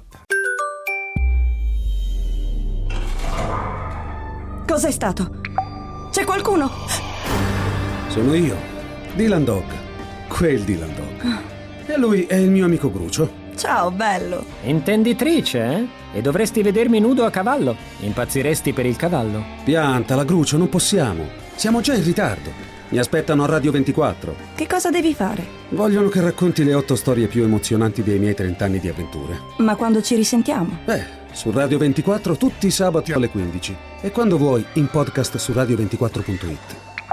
Cos'è stato? C'è qualcuno? Sono io, Dylan Dog, quel Dylan Dog. E lui è il mio amico Grucio. Ciao, bello. Intenditrice, eh? E dovresti vedermi nudo a cavallo. Impazziresti per il cavallo. Piantala, Grucio, non possiamo. Siamo già in ritardo. Mi aspettano a Radio ventiquattro. Che cosa devi fare? Vogliono che racconti le otto storie più emozionanti dei miei trent'anni di avventure. Ma quando ci risentiamo? Beh, su Radio ventiquattro tutti i sabati alle quindici. E quando vuoi, in podcast su radio ventiquattro punto it.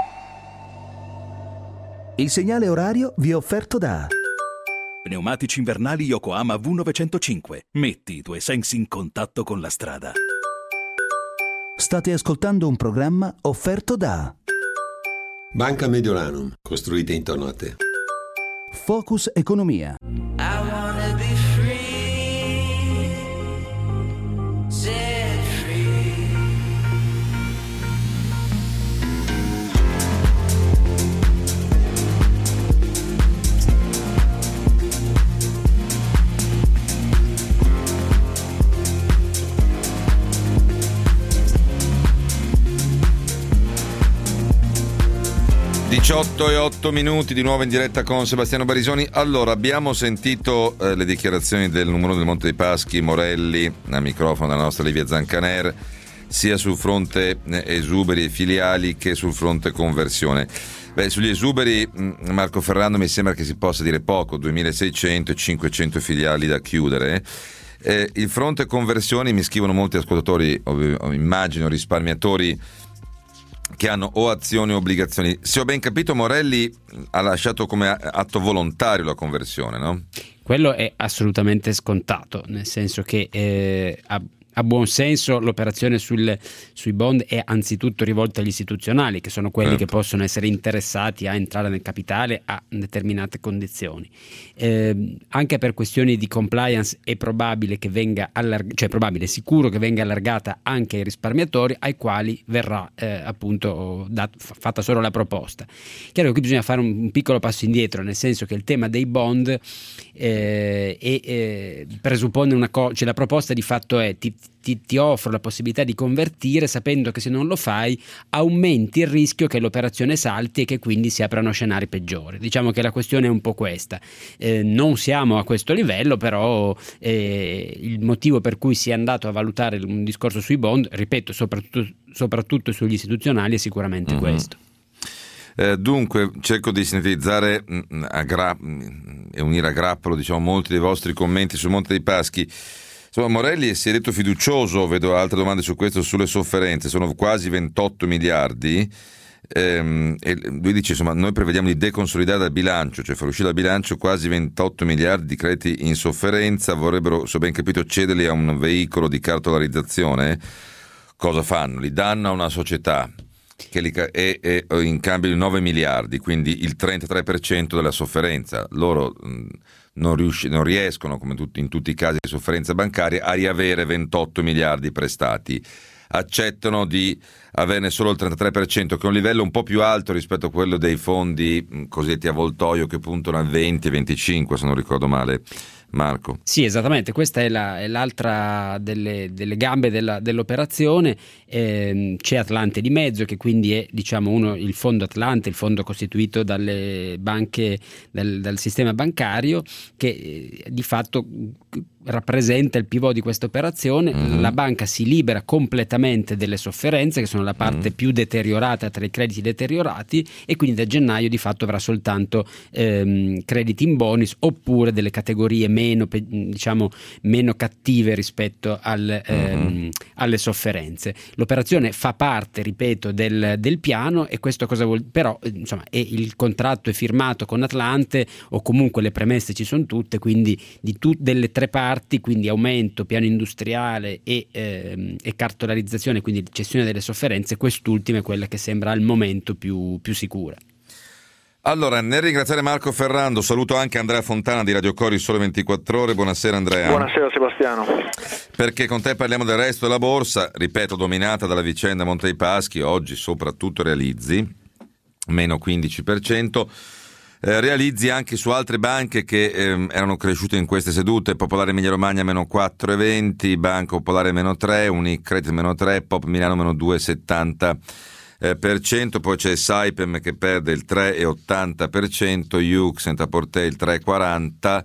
Il segnale orario vi è offerto da Pneumatici invernali Yokohama V novecentocinque. Metti i tuoi sensi in contatto con la strada. State ascoltando un programma offerto da Banca Mediolanum, costruite intorno a te. Focus Economia. diciotto e otto minuti di nuovo in diretta con Sebastiano Barisoni. Allora, abbiamo sentito eh, le dichiarazioni del numero del Monte dei Paschi, Morelli, a microfono della nostra Livia Zancaner, sia sul fronte eh, esuberi e filiali che sul fronte conversione. Beh, sugli esuberi, mh, Marco Ferrando, mi sembra che si possa dire poco, duemilaseicento e cinquecento filiali da chiudere. Eh, il fronte conversioni, mi scrivono molti ascoltatori, ov- immagino risparmiatori, che hanno o azioni o obbligazioni. Se ho ben capito, Morelli ha lasciato come atto volontario la conversione, no? Quello è assolutamente scontato, nel senso che eh, ha a buon senso l'operazione sul, sui bond è anzitutto rivolta agli istituzionali, che sono quelli certo. che possono essere interessati a entrare nel capitale a determinate condizioni. Eh, anche per questioni di compliance è probabile che venga allarg- cioè è probabile, sicuro che venga allargata anche ai risparmiatori, ai quali verrà eh, appunto dat- fatta solo la proposta. Chiaro che qui bisogna fare un, un piccolo passo indietro, nel senso che il tema dei bond eh, è, eh, presuppone una cosa, cioè la proposta di fatto è ti Ti, ti offro la possibilità di convertire sapendo che se non lo fai aumenti il rischio che l'operazione salti e che quindi si aprano scenari peggiori. Diciamo che la questione è un po' questa. Eh, non siamo a questo livello, però eh, il motivo per cui si è andato a valutare un discorso sui bond, ripeto, soprattutto, soprattutto sugli istituzionali, è sicuramente mm-hmm. questo. Eh, dunque cerco di sintetizzare mh, a gra- mh, e unire a grappolo diciamo molti dei vostri commenti sul Monte dei Paschi. Insomma, Morelli si è detto fiducioso, vedo altre domande su questo, sulle sofferenze, sono quasi ventotto miliardi ehm, e lui dice insomma noi prevediamo di deconsolidare dal bilancio, cioè far uscire dal bilancio quasi ventotto miliardi di crediti in sofferenza, vorrebbero, se ho ben capito, cederli a un veicolo di cartolarizzazione. Cosa fanno? Li danno a una società che li, e, e in cambio di nove miliardi, quindi il trentatré per cento della sofferenza. Loro mh, non, riusci, non riescono, come tutti, in tutti i casi di sofferenza bancaria, a riavere ventotto miliardi prestati. Accettano di averne solo il trentatré per cento, che è un livello un po' più alto rispetto a quello dei fondi mh, cosiddetti avvoltoio, che puntano al venti venticinque, se non ricordo male. Marco. Sì, esattamente, questa è, la, è l'altra delle, delle gambe della, dell'operazione. Eh, c'è Atlante di mezzo, che quindi è diciamo uno, il fondo Atlante, il fondo costituito dalle banche, dal, dal sistema bancario, che eh, di fatto rappresenta il pivot di questa operazione. Mm-hmm. La banca si libera completamente delle sofferenze, che sono la parte mm-hmm. più deteriorata tra i crediti deteriorati, e quindi da gennaio di fatto avrà soltanto ehm, crediti in bonus oppure delle categorie meno, diciamo, meno cattive rispetto al, ehm, mm-hmm. alle sofferenze. L'operazione fa parte, ripeto, del, del piano, e questo cosa vuol però insomma è il contratto è firmato con Atlante, o comunque le premesse ci sono tutte, quindi di tu, delle tre parti, quindi aumento, piano industriale e, ehm, e cartolarizzazione, quindi cessione delle sofferenze, quest'ultima è quella che sembra al momento più, più sicura. Allora, nel ringraziare Marco Ferrando, saluto anche Andrea Fontana di Radio Cori Sole ventiquattro Ore. Buonasera Andrea. Buonasera Sebastiano. Perché con te parliamo del resto della borsa, ripeto, dominata dalla vicenda Monte dei Paschi, oggi soprattutto realizzi, meno quindici per cento. Eh, realizzi anche su altre banche che eh, erano cresciute in queste sedute: Popolare Emilia Romagna meno quattro virgola venti, Banca Popolare meno tre, Unicredit meno tre, Pop Milano meno due virgola settanta per cento, poi c'è Saipem che perde il tre virgola ottanta per cento, Yux Net-a-Porter il tre virgola quaranta,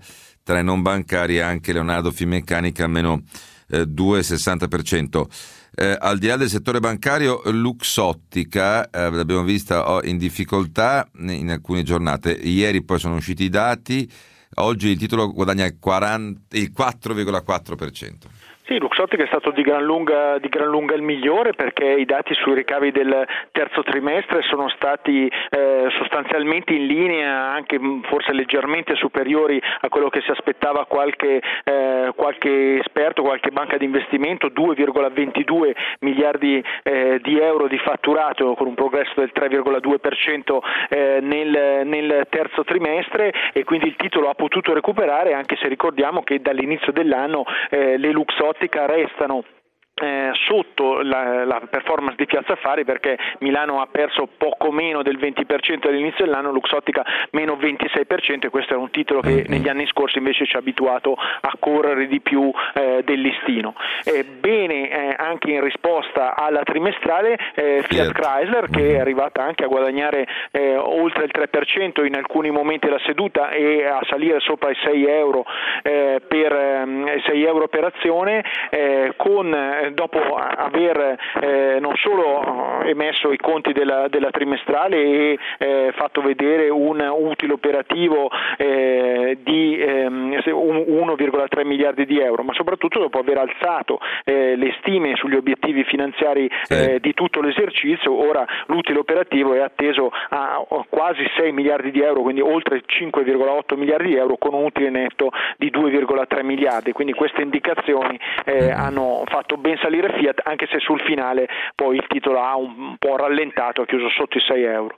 tra i non bancari anche Leonardo Finmeccanica meno eh, due virgola sessanta per cento. Eh, al di là del settore bancario, Luxottica eh, l'abbiamo vista oh, in difficoltà in alcune giornate. Ieri poi sono usciti i dati, oggi il titolo guadagna il, quaranta, il quattro virgola quattro per cento. Sì, Luxottica è stato di gran lunga di gran lunga il migliore, perché i dati sui ricavi del terzo trimestre sono stati eh, sostanzialmente in linea, anche forse leggermente superiori a quello che si aspettava qualche, eh, qualche esperto, qualche banca di investimento. Due virgola ventidue miliardi eh, di euro di fatturato, con un progresso del tre virgola due per cento eh, nel, nel terzo trimestre, e quindi il titolo ha potuto recuperare, anche se ricordiamo che dall'inizio dell'anno eh, le Luxottica restano Eh, sotto la, la performance di Piazza Affari, perché Milano ha perso poco meno del venti per cento all'inizio dell'anno, Luxottica meno ventisei per cento, e questo è un titolo che negli anni scorsi invece ci ha abituato a correre di più eh, del listino. Eh, bene eh, anche in risposta alla trimestrale eh, Fiat Chrysler, che è arrivata anche a guadagnare eh, oltre il tre per cento in alcuni momenti della seduta e a salire sopra i sei euro eh, per eh, sei euro per azione, eh, con eh, dopo aver eh, non solo emesso i conti della, della trimestrale e eh, fatto vedere un utile operativo eh, di eh, uno virgola tre miliardi di euro, ma soprattutto dopo aver alzato eh, le stime sugli obiettivi finanziari eh, di tutto l'esercizio, ora l'utile operativo è atteso a quasi sei miliardi di euro, quindi oltre cinque virgola otto miliardi di euro, con un utile netto di due virgola tre miliardi. Quindi queste indicazioni eh, hanno fatto ben salire Fiat, anche se sul finale poi il titolo ha un po' rallentato, ha chiuso sotto i sei euro.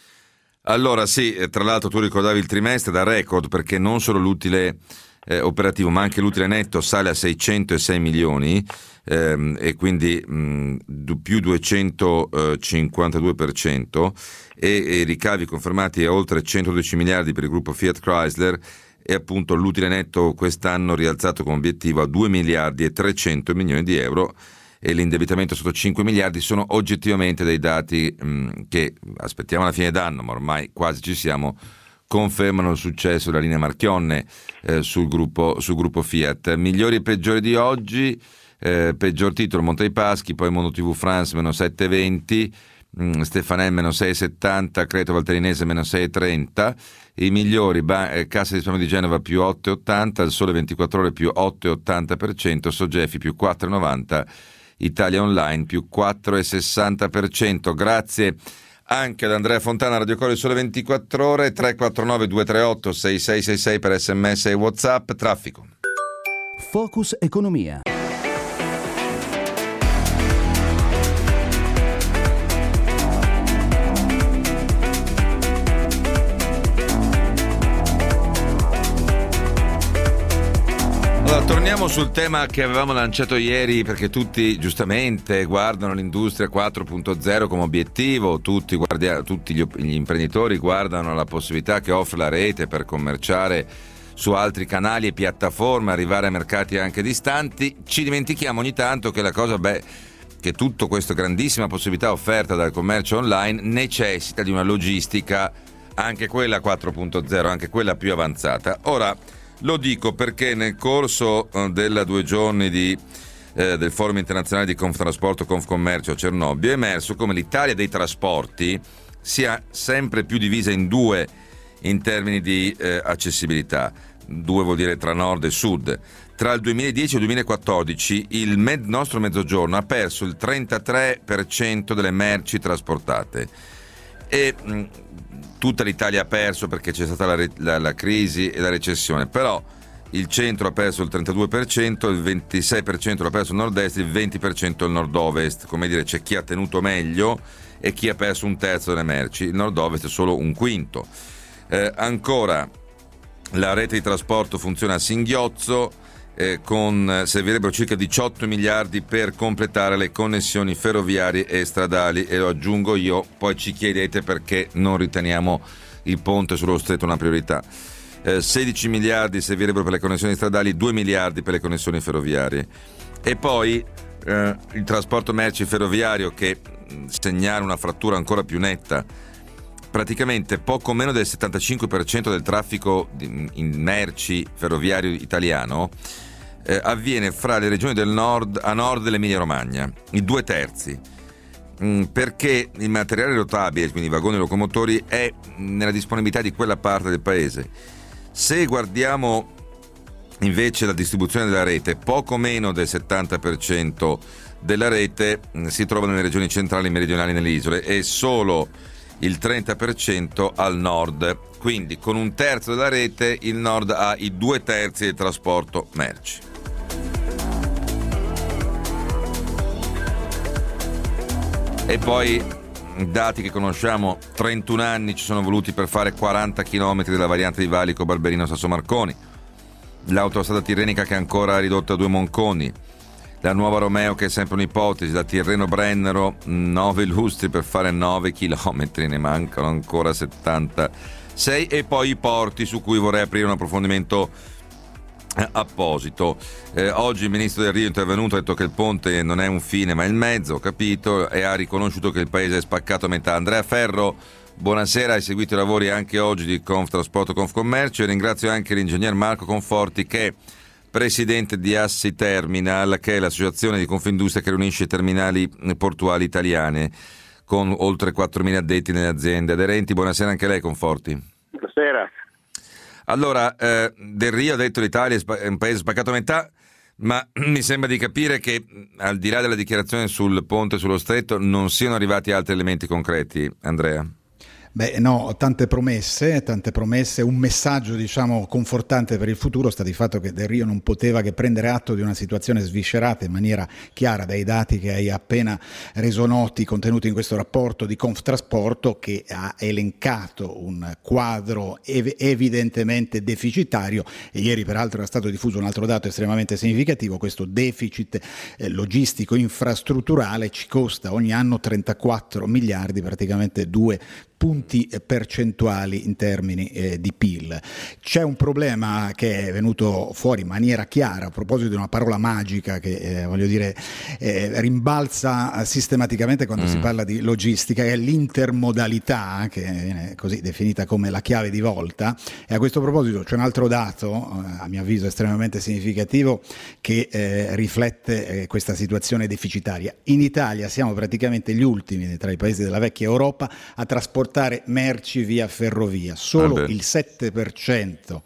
Allora sì, tra l'altro tu ricordavi il trimestre da record, perché non solo l'utile eh, operativo ma anche l'utile netto sale a seicentosei milioni ehm, e quindi mh, più duecentocinquantadue per cento, e, e ricavi confermati a oltre centododici miliardi per il gruppo Fiat Chrysler, e appunto l'utile netto quest'anno rialzato come obiettivo a due miliardi e trecento milioni di euro, e l'indebitamento sotto cinque miliardi. Sono oggettivamente dei dati mh, che aspettiamo alla fine d'anno, ma ormai quasi ci siamo, confermano il successo della linea Marchionne eh, sul gruppo, sul gruppo Fiat. Migliori e peggiori di oggi, eh, peggior titolo Monte dei Paschi, poi Mondo T V France meno sette virgola venti, Stefanel meno sei virgola settanta, Credito Valtellinese meno sei virgola trenta, i migliori ba- eh, Cassa di risparmio di Genova più otto virgola ottanta, il Sole ventiquattro Ore più otto virgola ottanta per cento, Sogefi più quattro virgola novanta, Italia Online più quattro virgola sessanta per cento. Grazie anche ad Andrea Fontana, Radio Core Sole ventiquattro Ore, tre quattro nove due tre otto sei sei sei sei per sms e WhatsApp. Traffico. Focus Economia. Allora, torniamo sul tema che avevamo lanciato ieri, perché tutti giustamente guardano l'industria quattro punto zero come obiettivo, tutti, guardia, tutti gli, gli imprenditori guardano la possibilità che offre la rete per commerciare su altri canali e piattaforme, arrivare a mercati anche distanti. Ci dimentichiamo ogni tanto che la cosa, beh, che tutta questa grandissima possibilità offerta dal commercio online necessita di una logistica, anche quella quattro punto zero, anche quella più avanzata. Ora, lo dico perché nel corso della due giorni di, eh, del Forum Internazionale di Conftrasporto Confcommercio a Cernobbio è emerso come l'Italia dei trasporti sia sempre più divisa in due in termini di eh, accessibilità. Due vuol dire tra nord e sud. Tra il duemiladieci e il duemilaquattordici il med- nostro mezzogiorno ha perso il trentatré per cento delle merci trasportate, e mh, tutta l'Italia ha perso perché c'è stata la, la, la crisi e la recessione, però il centro ha perso il trentadue per cento, il ventisei per cento l'ha perso il nord-est, il venti per cento il nord-ovest. Come dire, c'è chi ha tenuto meglio e chi ha perso un terzo delle merci, il nord-ovest è solo un quinto. Eh, ancora la rete di trasporto funziona a singhiozzo, eh, con servirebbero circa diciotto miliardi per completare le connessioni ferroviarie e stradali, e lo aggiungo io, poi ci chiedete perché non riteniamo il ponte sullo stretto una priorità. Eh, sedici miliardi servirebbero per le connessioni stradali, due miliardi per le connessioni ferroviarie, e poi eh, il trasporto merci ferroviario, che segnala una frattura ancora più netta praticamente poco meno del settantacinque per cento del traffico in merci ferroviario italiano eh, avviene fra le regioni del nord a nord dell'Emilia Romagna, i due terzi, mm, perché il materiale rotabile, quindi vagoni e locomotori, è nella disponibilità di quella parte del paese. Se guardiamo invece la distribuzione della rete, poco meno del settanta per cento della rete mh, si trova nelle regioni centrali e meridionali nelle isole e solo il trenta per cento al nord. Quindi con un terzo della rete il nord ha i due terzi del trasporto merci. E poi dati che conosciamo: trentuno anni ci sono voluti per fare quaranta chilometri della variante di Valico Barberino Sasso Marconi, l'autostrada tirrenica che è ancora ridotta a due monconi, la nuova Romeo che è sempre un'ipotesi, da Tirreno Brennero nove lustri per fare nove chilometri, ne mancano ancora settantasei, e poi i porti su cui vorrei aprire un approfondimento eh, apposito. Eh, oggi il ministro Del Rio è intervenuto, ha detto che il ponte non è un fine ma il mezzo, ho capito, e ha riconosciuto che il paese è spaccato a metà. Andrea Ferro, buonasera, hai seguito i lavori anche oggi di Conftrasporto Confcommercio, e ringrazio anche l'ingegner Marco Conforti che è presidente di Assi Terminal, che è l'associazione di Confindustria che riunisce i terminali portuali italiane con oltre quattromila addetti nelle aziende aderenti. Buonasera anche lei, Conforti. Buonasera. Allora, eh, Del Rio ha detto l'Italia è un paese spaccato a metà, ma mi sembra di capire che al di là della dichiarazione sul ponte sullo stretto non siano arrivati altri elementi concreti, Andrea. Beh, no, tante promesse, tante promesse, un messaggio diciamo confortante per il futuro sta di fatto che Del Rio non poteva che prendere atto di una situazione sviscerata in maniera chiara dai dati che hai appena reso noti, contenuti in questo rapporto di Conftrasporto, che ha elencato un quadro ev- evidentemente deficitario, e ieri peraltro era stato diffuso un altro dato estremamente significativo: questo deficit eh, logistico infrastrutturale ci costa ogni anno trentaquattro miliardi, praticamente due punti percentuali in termini eh, di P I L. C'è un problema che è venuto fuori in maniera chiara a proposito di una parola magica che eh, voglio dire eh, rimbalza sistematicamente quando mm. si parla di logistica, è l'intermodalità, che viene così definita come la chiave di volta. E a questo proposito c'è un altro dato eh, a mio avviso estremamente significativo che eh, riflette eh, questa situazione deficitaria. In Italia siamo praticamente gli ultimi tra i paesi della vecchia Europa a trasportare merci via ferrovia. Solo ah il sette per cento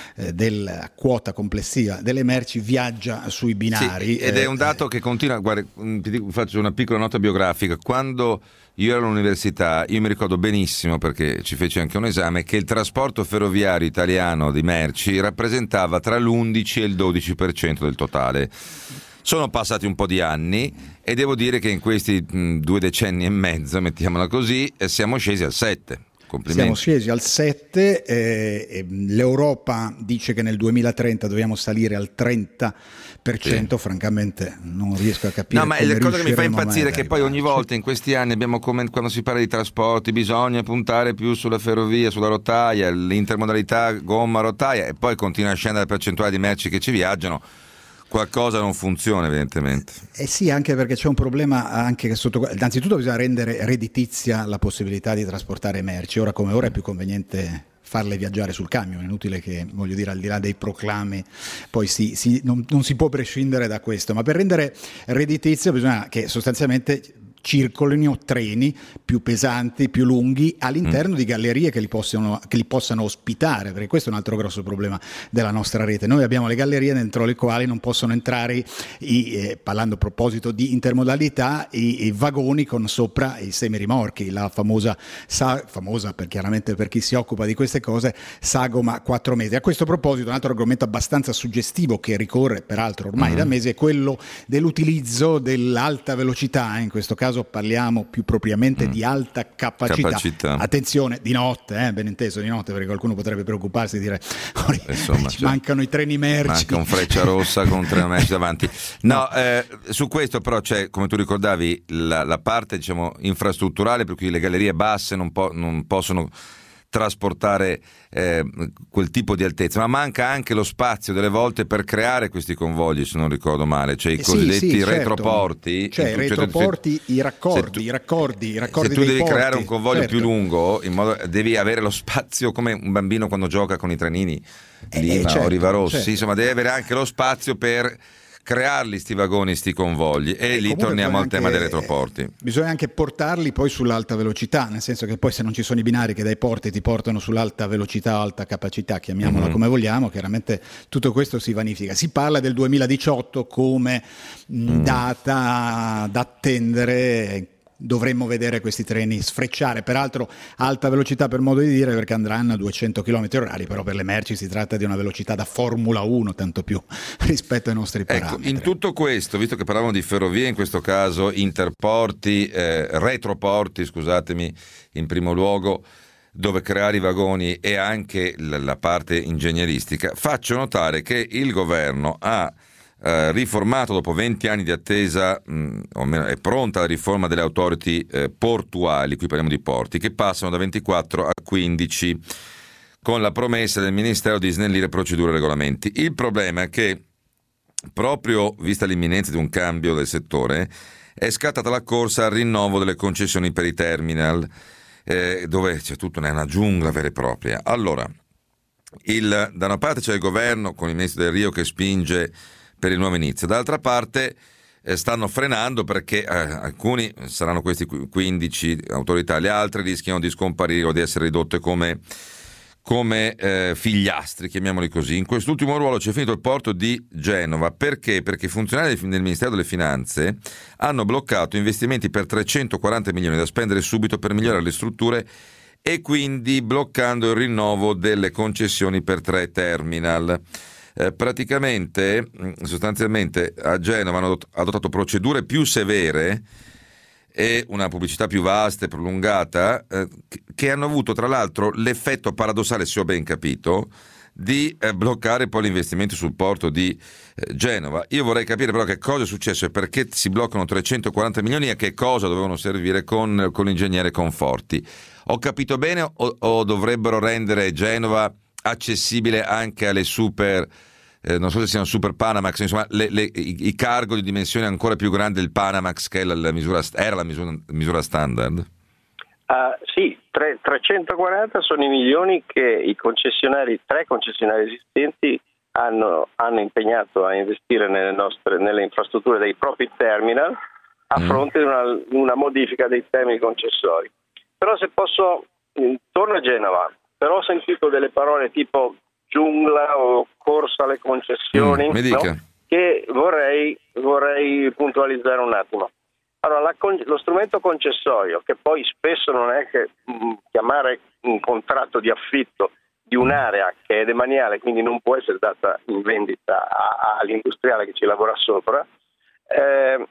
della quota complessiva delle merci viaggia sui binari. Sì, ed è un dato che continua. Guarda, faccio una piccola nota biografica. Quando io ero all'università, io mi ricordo benissimo, perché ci feci anche un esame, che il trasporto ferroviario italiano di merci rappresentava tra l'undici e il dodici per cento del totale. Sono passati un po' di anni e devo dire che in questi mh, due decenni e mezzo, mettiamola così, eh, siamo scesi al sette. Complimenti. Siamo scesi al sette, eh, l'Europa dice che nel duemilatrenta dobbiamo salire al trenta per cento, sì. Francamente non riesco a capire. No, ma come la cosa che mi fa impazzire è che arrivare. poi ogni volta in questi anni abbiamo, come quando si parla di trasporti, bisogna puntare più sulla ferrovia, sulla rotaia, l'intermodalità gomma-rotaia, e poi continua a scendere la percentuale di merci che ci viaggiano. Qualcosa non funziona evidentemente. Eh sì, anche perché c'è un problema anche che sotto. Innanzitutto bisogna rendere redditizia la possibilità di trasportare merci. Ora come ora è più conveniente farle viaggiare sul camion, è inutile che, voglio dire, al di là dei proclami poi si, si, non, non si può prescindere da questo, ma per rendere redditizia bisogna che sostanzialmente circolino treni più pesanti, più lunghi all'interno mm. di gallerie che li, possono, che li possano ospitare, perché questo è un altro grosso problema della nostra rete. Noi abbiamo le gallerie dentro le quali non possono entrare i, eh, parlando a proposito di intermodalità, i, i vagoni con sopra i semirimorchi, la famosa, sa, famosa per chiaramente per chi si occupa di queste cose, sagoma quattro metri. A questo proposito un altro argomento abbastanza suggestivo che ricorre peraltro ormai mm. da mesi è quello dell'utilizzo dell'alta velocità, in questo caso parliamo più propriamente mm. di alta capacità. capacità. Attenzione, di notte, eh, ben inteso di notte, perché qualcuno potrebbe preoccuparsi e dire oh, insomma, ci cioè, mancano i treni merci. Manca un Freccia Rossa con un treno merci davanti. No, no. Eh, su questo però c'è, come tu ricordavi, la, la parte diciamo infrastrutturale, per cui le gallerie basse non, po- non possono trasportare eh, quel tipo di altezza, ma manca anche lo spazio delle volte per creare questi convogli, se non ricordo male, cioè i eh cosiddetti sì, sì, retroporti. Certo. Cioè i retroporti, se, i raccordi, tu, i raccordi, i raccordi se tu devi porti, creare un convoglio certo. più lungo, in modo, devi avere lo spazio come un bambino quando gioca con i trenini Lima eh, certo, o Rivarossi, certo. insomma devi avere anche lo spazio per crearli sti vagoni, sti convogli, e, e lì torniamo al anche, tema dei retroporti. Bisogna anche portarli poi sull'alta velocità, nel senso che poi se non ci sono i binari che dai porti ti portano sull'alta velocità o alta capacità, chiamiamola mm-hmm. come vogliamo, chiaramente tutto questo si vanifica. Si parla del duemiladiciotto come mm. data da attendere. Dovremmo vedere questi treni sfrecciare, peraltro alta velocità per modo di dire, perché andranno a duecento chilometri orari, però per le merci si tratta di una velocità da Formula uno, tanto più rispetto ai nostri parametri. Ecco, in tutto questo, visto che parlavamo di ferrovie, in questo caso interporti, eh, retroporti, scusatemi, in primo luogo, dove creare i vagoni e anche la, la parte ingegneristica, faccio notare che il governo ha Uh, riformato dopo venti anni di attesa, mh, o meno, è pronta la riforma delle authority eh, portuali, qui parliamo di porti, che passano da ventiquattro a quindici, con la promessa del Ministero di snellire procedure e regolamenti. Il problema è che, proprio vista l'imminenza di un cambio del settore, è scattata la corsa al rinnovo delle concessioni per i terminal, eh, dove c'è tutta una giungla vera e propria. Allora, il, da una parte c'è il governo con il ministro Del Rio che spinge per il nuovo inizio, dall'altra parte eh, stanno frenando perché eh, alcuni saranno questi quindici autorità, le altre rischiano di scomparire o di essere ridotte come, come eh, figliastri, chiamiamoli così. In quest'ultimo ruolo c'è finito il porto di Genova. Perché? Perché i funzionari del Ministero delle Finanze hanno bloccato investimenti per trecentoquaranta milioni da spendere subito per migliorare le strutture, e quindi bloccando il rinnovo delle concessioni per tre terminal. Eh, praticamente, sostanzialmente a Genova hanno adottato procedure più severe e una pubblicità più vasta e prolungata, eh, che hanno avuto tra l'altro l'effetto paradossale, se ho ben capito, di eh, bloccare poi l'investimento sul porto di eh, Genova. Io vorrei capire però che cosa è successo e perché si bloccano trecentoquaranta milioni e a che cosa dovevano servire con, con l'ingegnere Conforti. Ho capito bene o, o dovrebbero rendere Genova accessibile anche alle super, eh, non so se siano super Panamax, insomma le, le, i, i cargo di dimensione ancora più grande del Panamax, che è la, la misura, era la misura, misura standard? Uh, sì, tre, trecentoquaranta sono i milioni che i concessionari, tre concessionari esistenti hanno, hanno impegnato a investire nelle nostre, nelle infrastrutture dei propri terminal a mm. fronte di una, una modifica dei termini concessori. Però se posso, torno a Genova, però ho sentito delle parole tipo giungla o corsa alle concessioni, mm, mi dica. No? Che vorrei, vorrei puntualizzare un attimo. Allora, la, lo strumento concessorio, che poi spesso non è che mh, chiamare un contratto di affitto di un'area che è demaniale, quindi non può essere data in vendita a, a, all'industriale che ci lavora sopra, eh,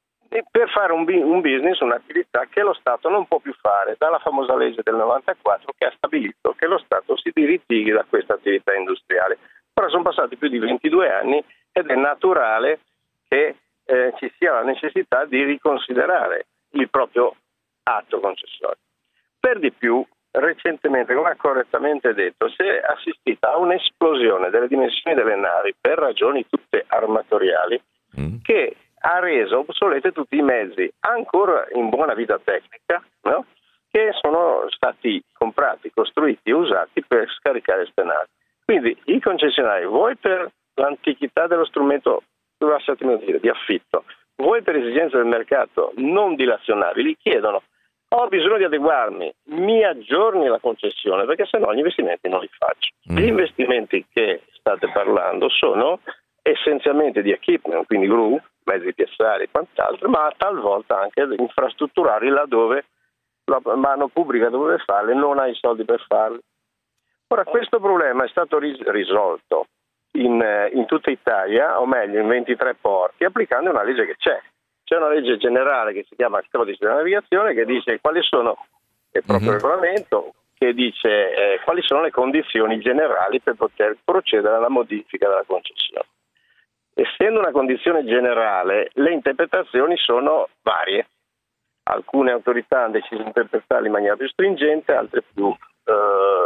per fare un, un business, un'attività che lo Stato non può più fare, dalla famosa legge del novantaquattro che ha stabilito che lo Stato si ritighi da questa attività industriale. Ora sono passati più di ventidue anni ed è naturale che eh, ci sia la necessità di riconsiderare il proprio atto concessorio. Per di più, recentemente, come ha correttamente detto, si è assistita a un'esplosione delle dimensioni delle navi per ragioni tutte armatoriali mm. che ha reso obsolete tutti i mezzi ancora in buona vita tecnica, no? Che sono stati comprati, costruiti e usati per scaricare queste navi. Quindi i concessionari, voi per l'antichità dello strumento, lasciatemi dire, di affitto, voi per esigenze del mercato non dilazionabili, chiedono: ho bisogno di adeguarmi, mi aggiorni la concessione, perché sennò gli investimenti non li faccio. Mm. Gli investimenti che state parlando sono essenzialmente di equipment, quindi gru, mezzi piazzali e quant'altro, ma talvolta anche infrastrutturali laddove la mano pubblica dove farle non ha i soldi per farle. Ora, questo problema è stato ris- risolto in, in tutta Italia, o meglio in ventitré porti, applicando una legge che c'è. C'è una legge generale che si chiama Codice della Navigazione, che dice quali sono il proprio mm-hmm. regolamento, che dice eh, quali sono le condizioni generali per poter procedere alla modifica della concessione. Essendo una condizione generale, le interpretazioni sono varie. Alcune autorità hanno deciso di interpretarle in maniera più stringente, altre più, eh,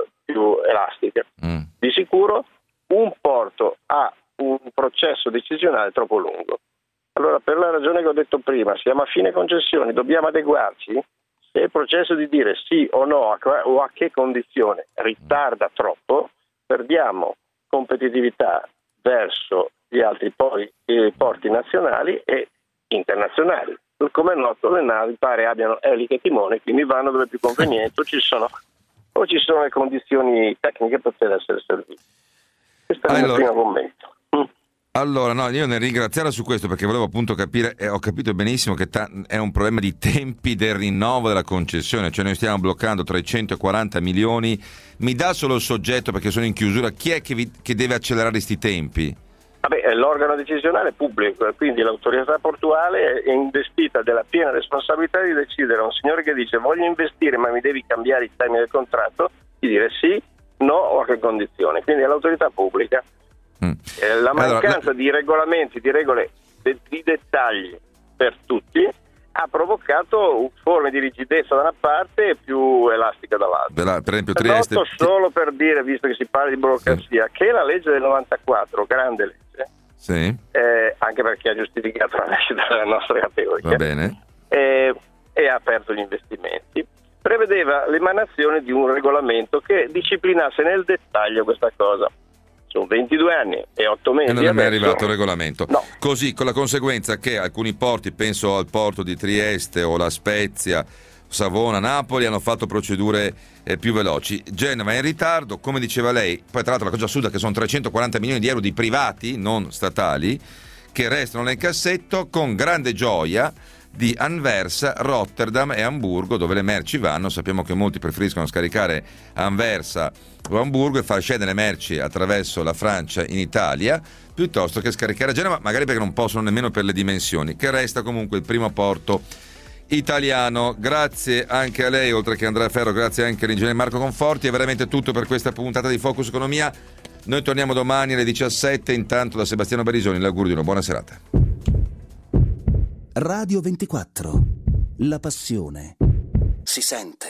politiche. Mm. Di sicuro un porto ha un processo decisionale troppo lungo. Allora, per la ragione che ho detto prima, siamo a fine concessioni, dobbiamo adeguarci. Se il processo di dire sì o no o a che condizione ritarda troppo, perdiamo competitività verso gli altri poi, eh, porti nazionali e internazionali. Come è noto, le navi pare abbiano eliche e timone, quindi vanno dove è più conveniente o ci sono, o ci sono le condizioni tecniche per poter essere serviti. Questo è allora, il mio primo commento. Mm. Allora, no, io nel ringraziarla su questo perché volevo appunto capire, e ho capito benissimo che ta- è un problema di tempi del rinnovo della concessione, cioè noi stiamo bloccando trecentoquaranta milioni. Mi dà solo il soggetto, perché sono in chiusura, chi è che, vi- che deve accelerare questi tempi? Vabbè, è l'organo decisionale pubblico, quindi l'autorità portuale è investita della piena responsabilità di decidere a un signore che dice voglio investire ma mi devi cambiare i termini del contratto, di dire sì, no o a che condizioni. Quindi è l'autorità pubblica. Mm. Eh, la mancanza allora, di regolamenti, di regole, de- di dettagli per tutti ha provocato forme di rigidezza da una parte e più elastica dall'altra. Per esempio Trieste... Noto solo per dire, visto che si parla di burocrazia, sì, che la legge del novantaquattro, grande legge, sì, eh, anche perché ha giustificato la nascita della nostra categoria, va bene, eh, e ha aperto gli investimenti, prevedeva l'emanazione di un regolamento che disciplinasse nel dettaglio questa cosa. Sono ventidue anni e otto mesi e non è mai adesso... arrivato il regolamento. No. Così, con la conseguenza che alcuni porti, penso al porto di Trieste o La Spezia, Savona, Napoli, hanno fatto procedure eh, più veloci. Genova è in ritardo, come diceva lei. Poi tra l'altro la cosa assurda è che sono trecentoquaranta milioni di euro di privati, non statali, che restano nel cassetto, con grande gioia di Anversa, Rotterdam e Amburgo, dove le merci vanno. Sappiamo che molti preferiscono scaricare Anversa o Amburgo e far scendere le merci attraverso la Francia in Italia piuttosto che scaricare a Genova, magari perché non possono nemmeno per le dimensioni, che resta comunque il primo porto italiano. Grazie anche a lei, oltre che Andrea Ferro, grazie anche all'ingegnere Marco Conforti. È veramente tutto per questa puntata di Focus Economia. Noi torniamo domani alle diciassette. Intanto da Sebastiano Barisoni l'augurio di una buona serata. Radio ventiquattro, la passione si sente.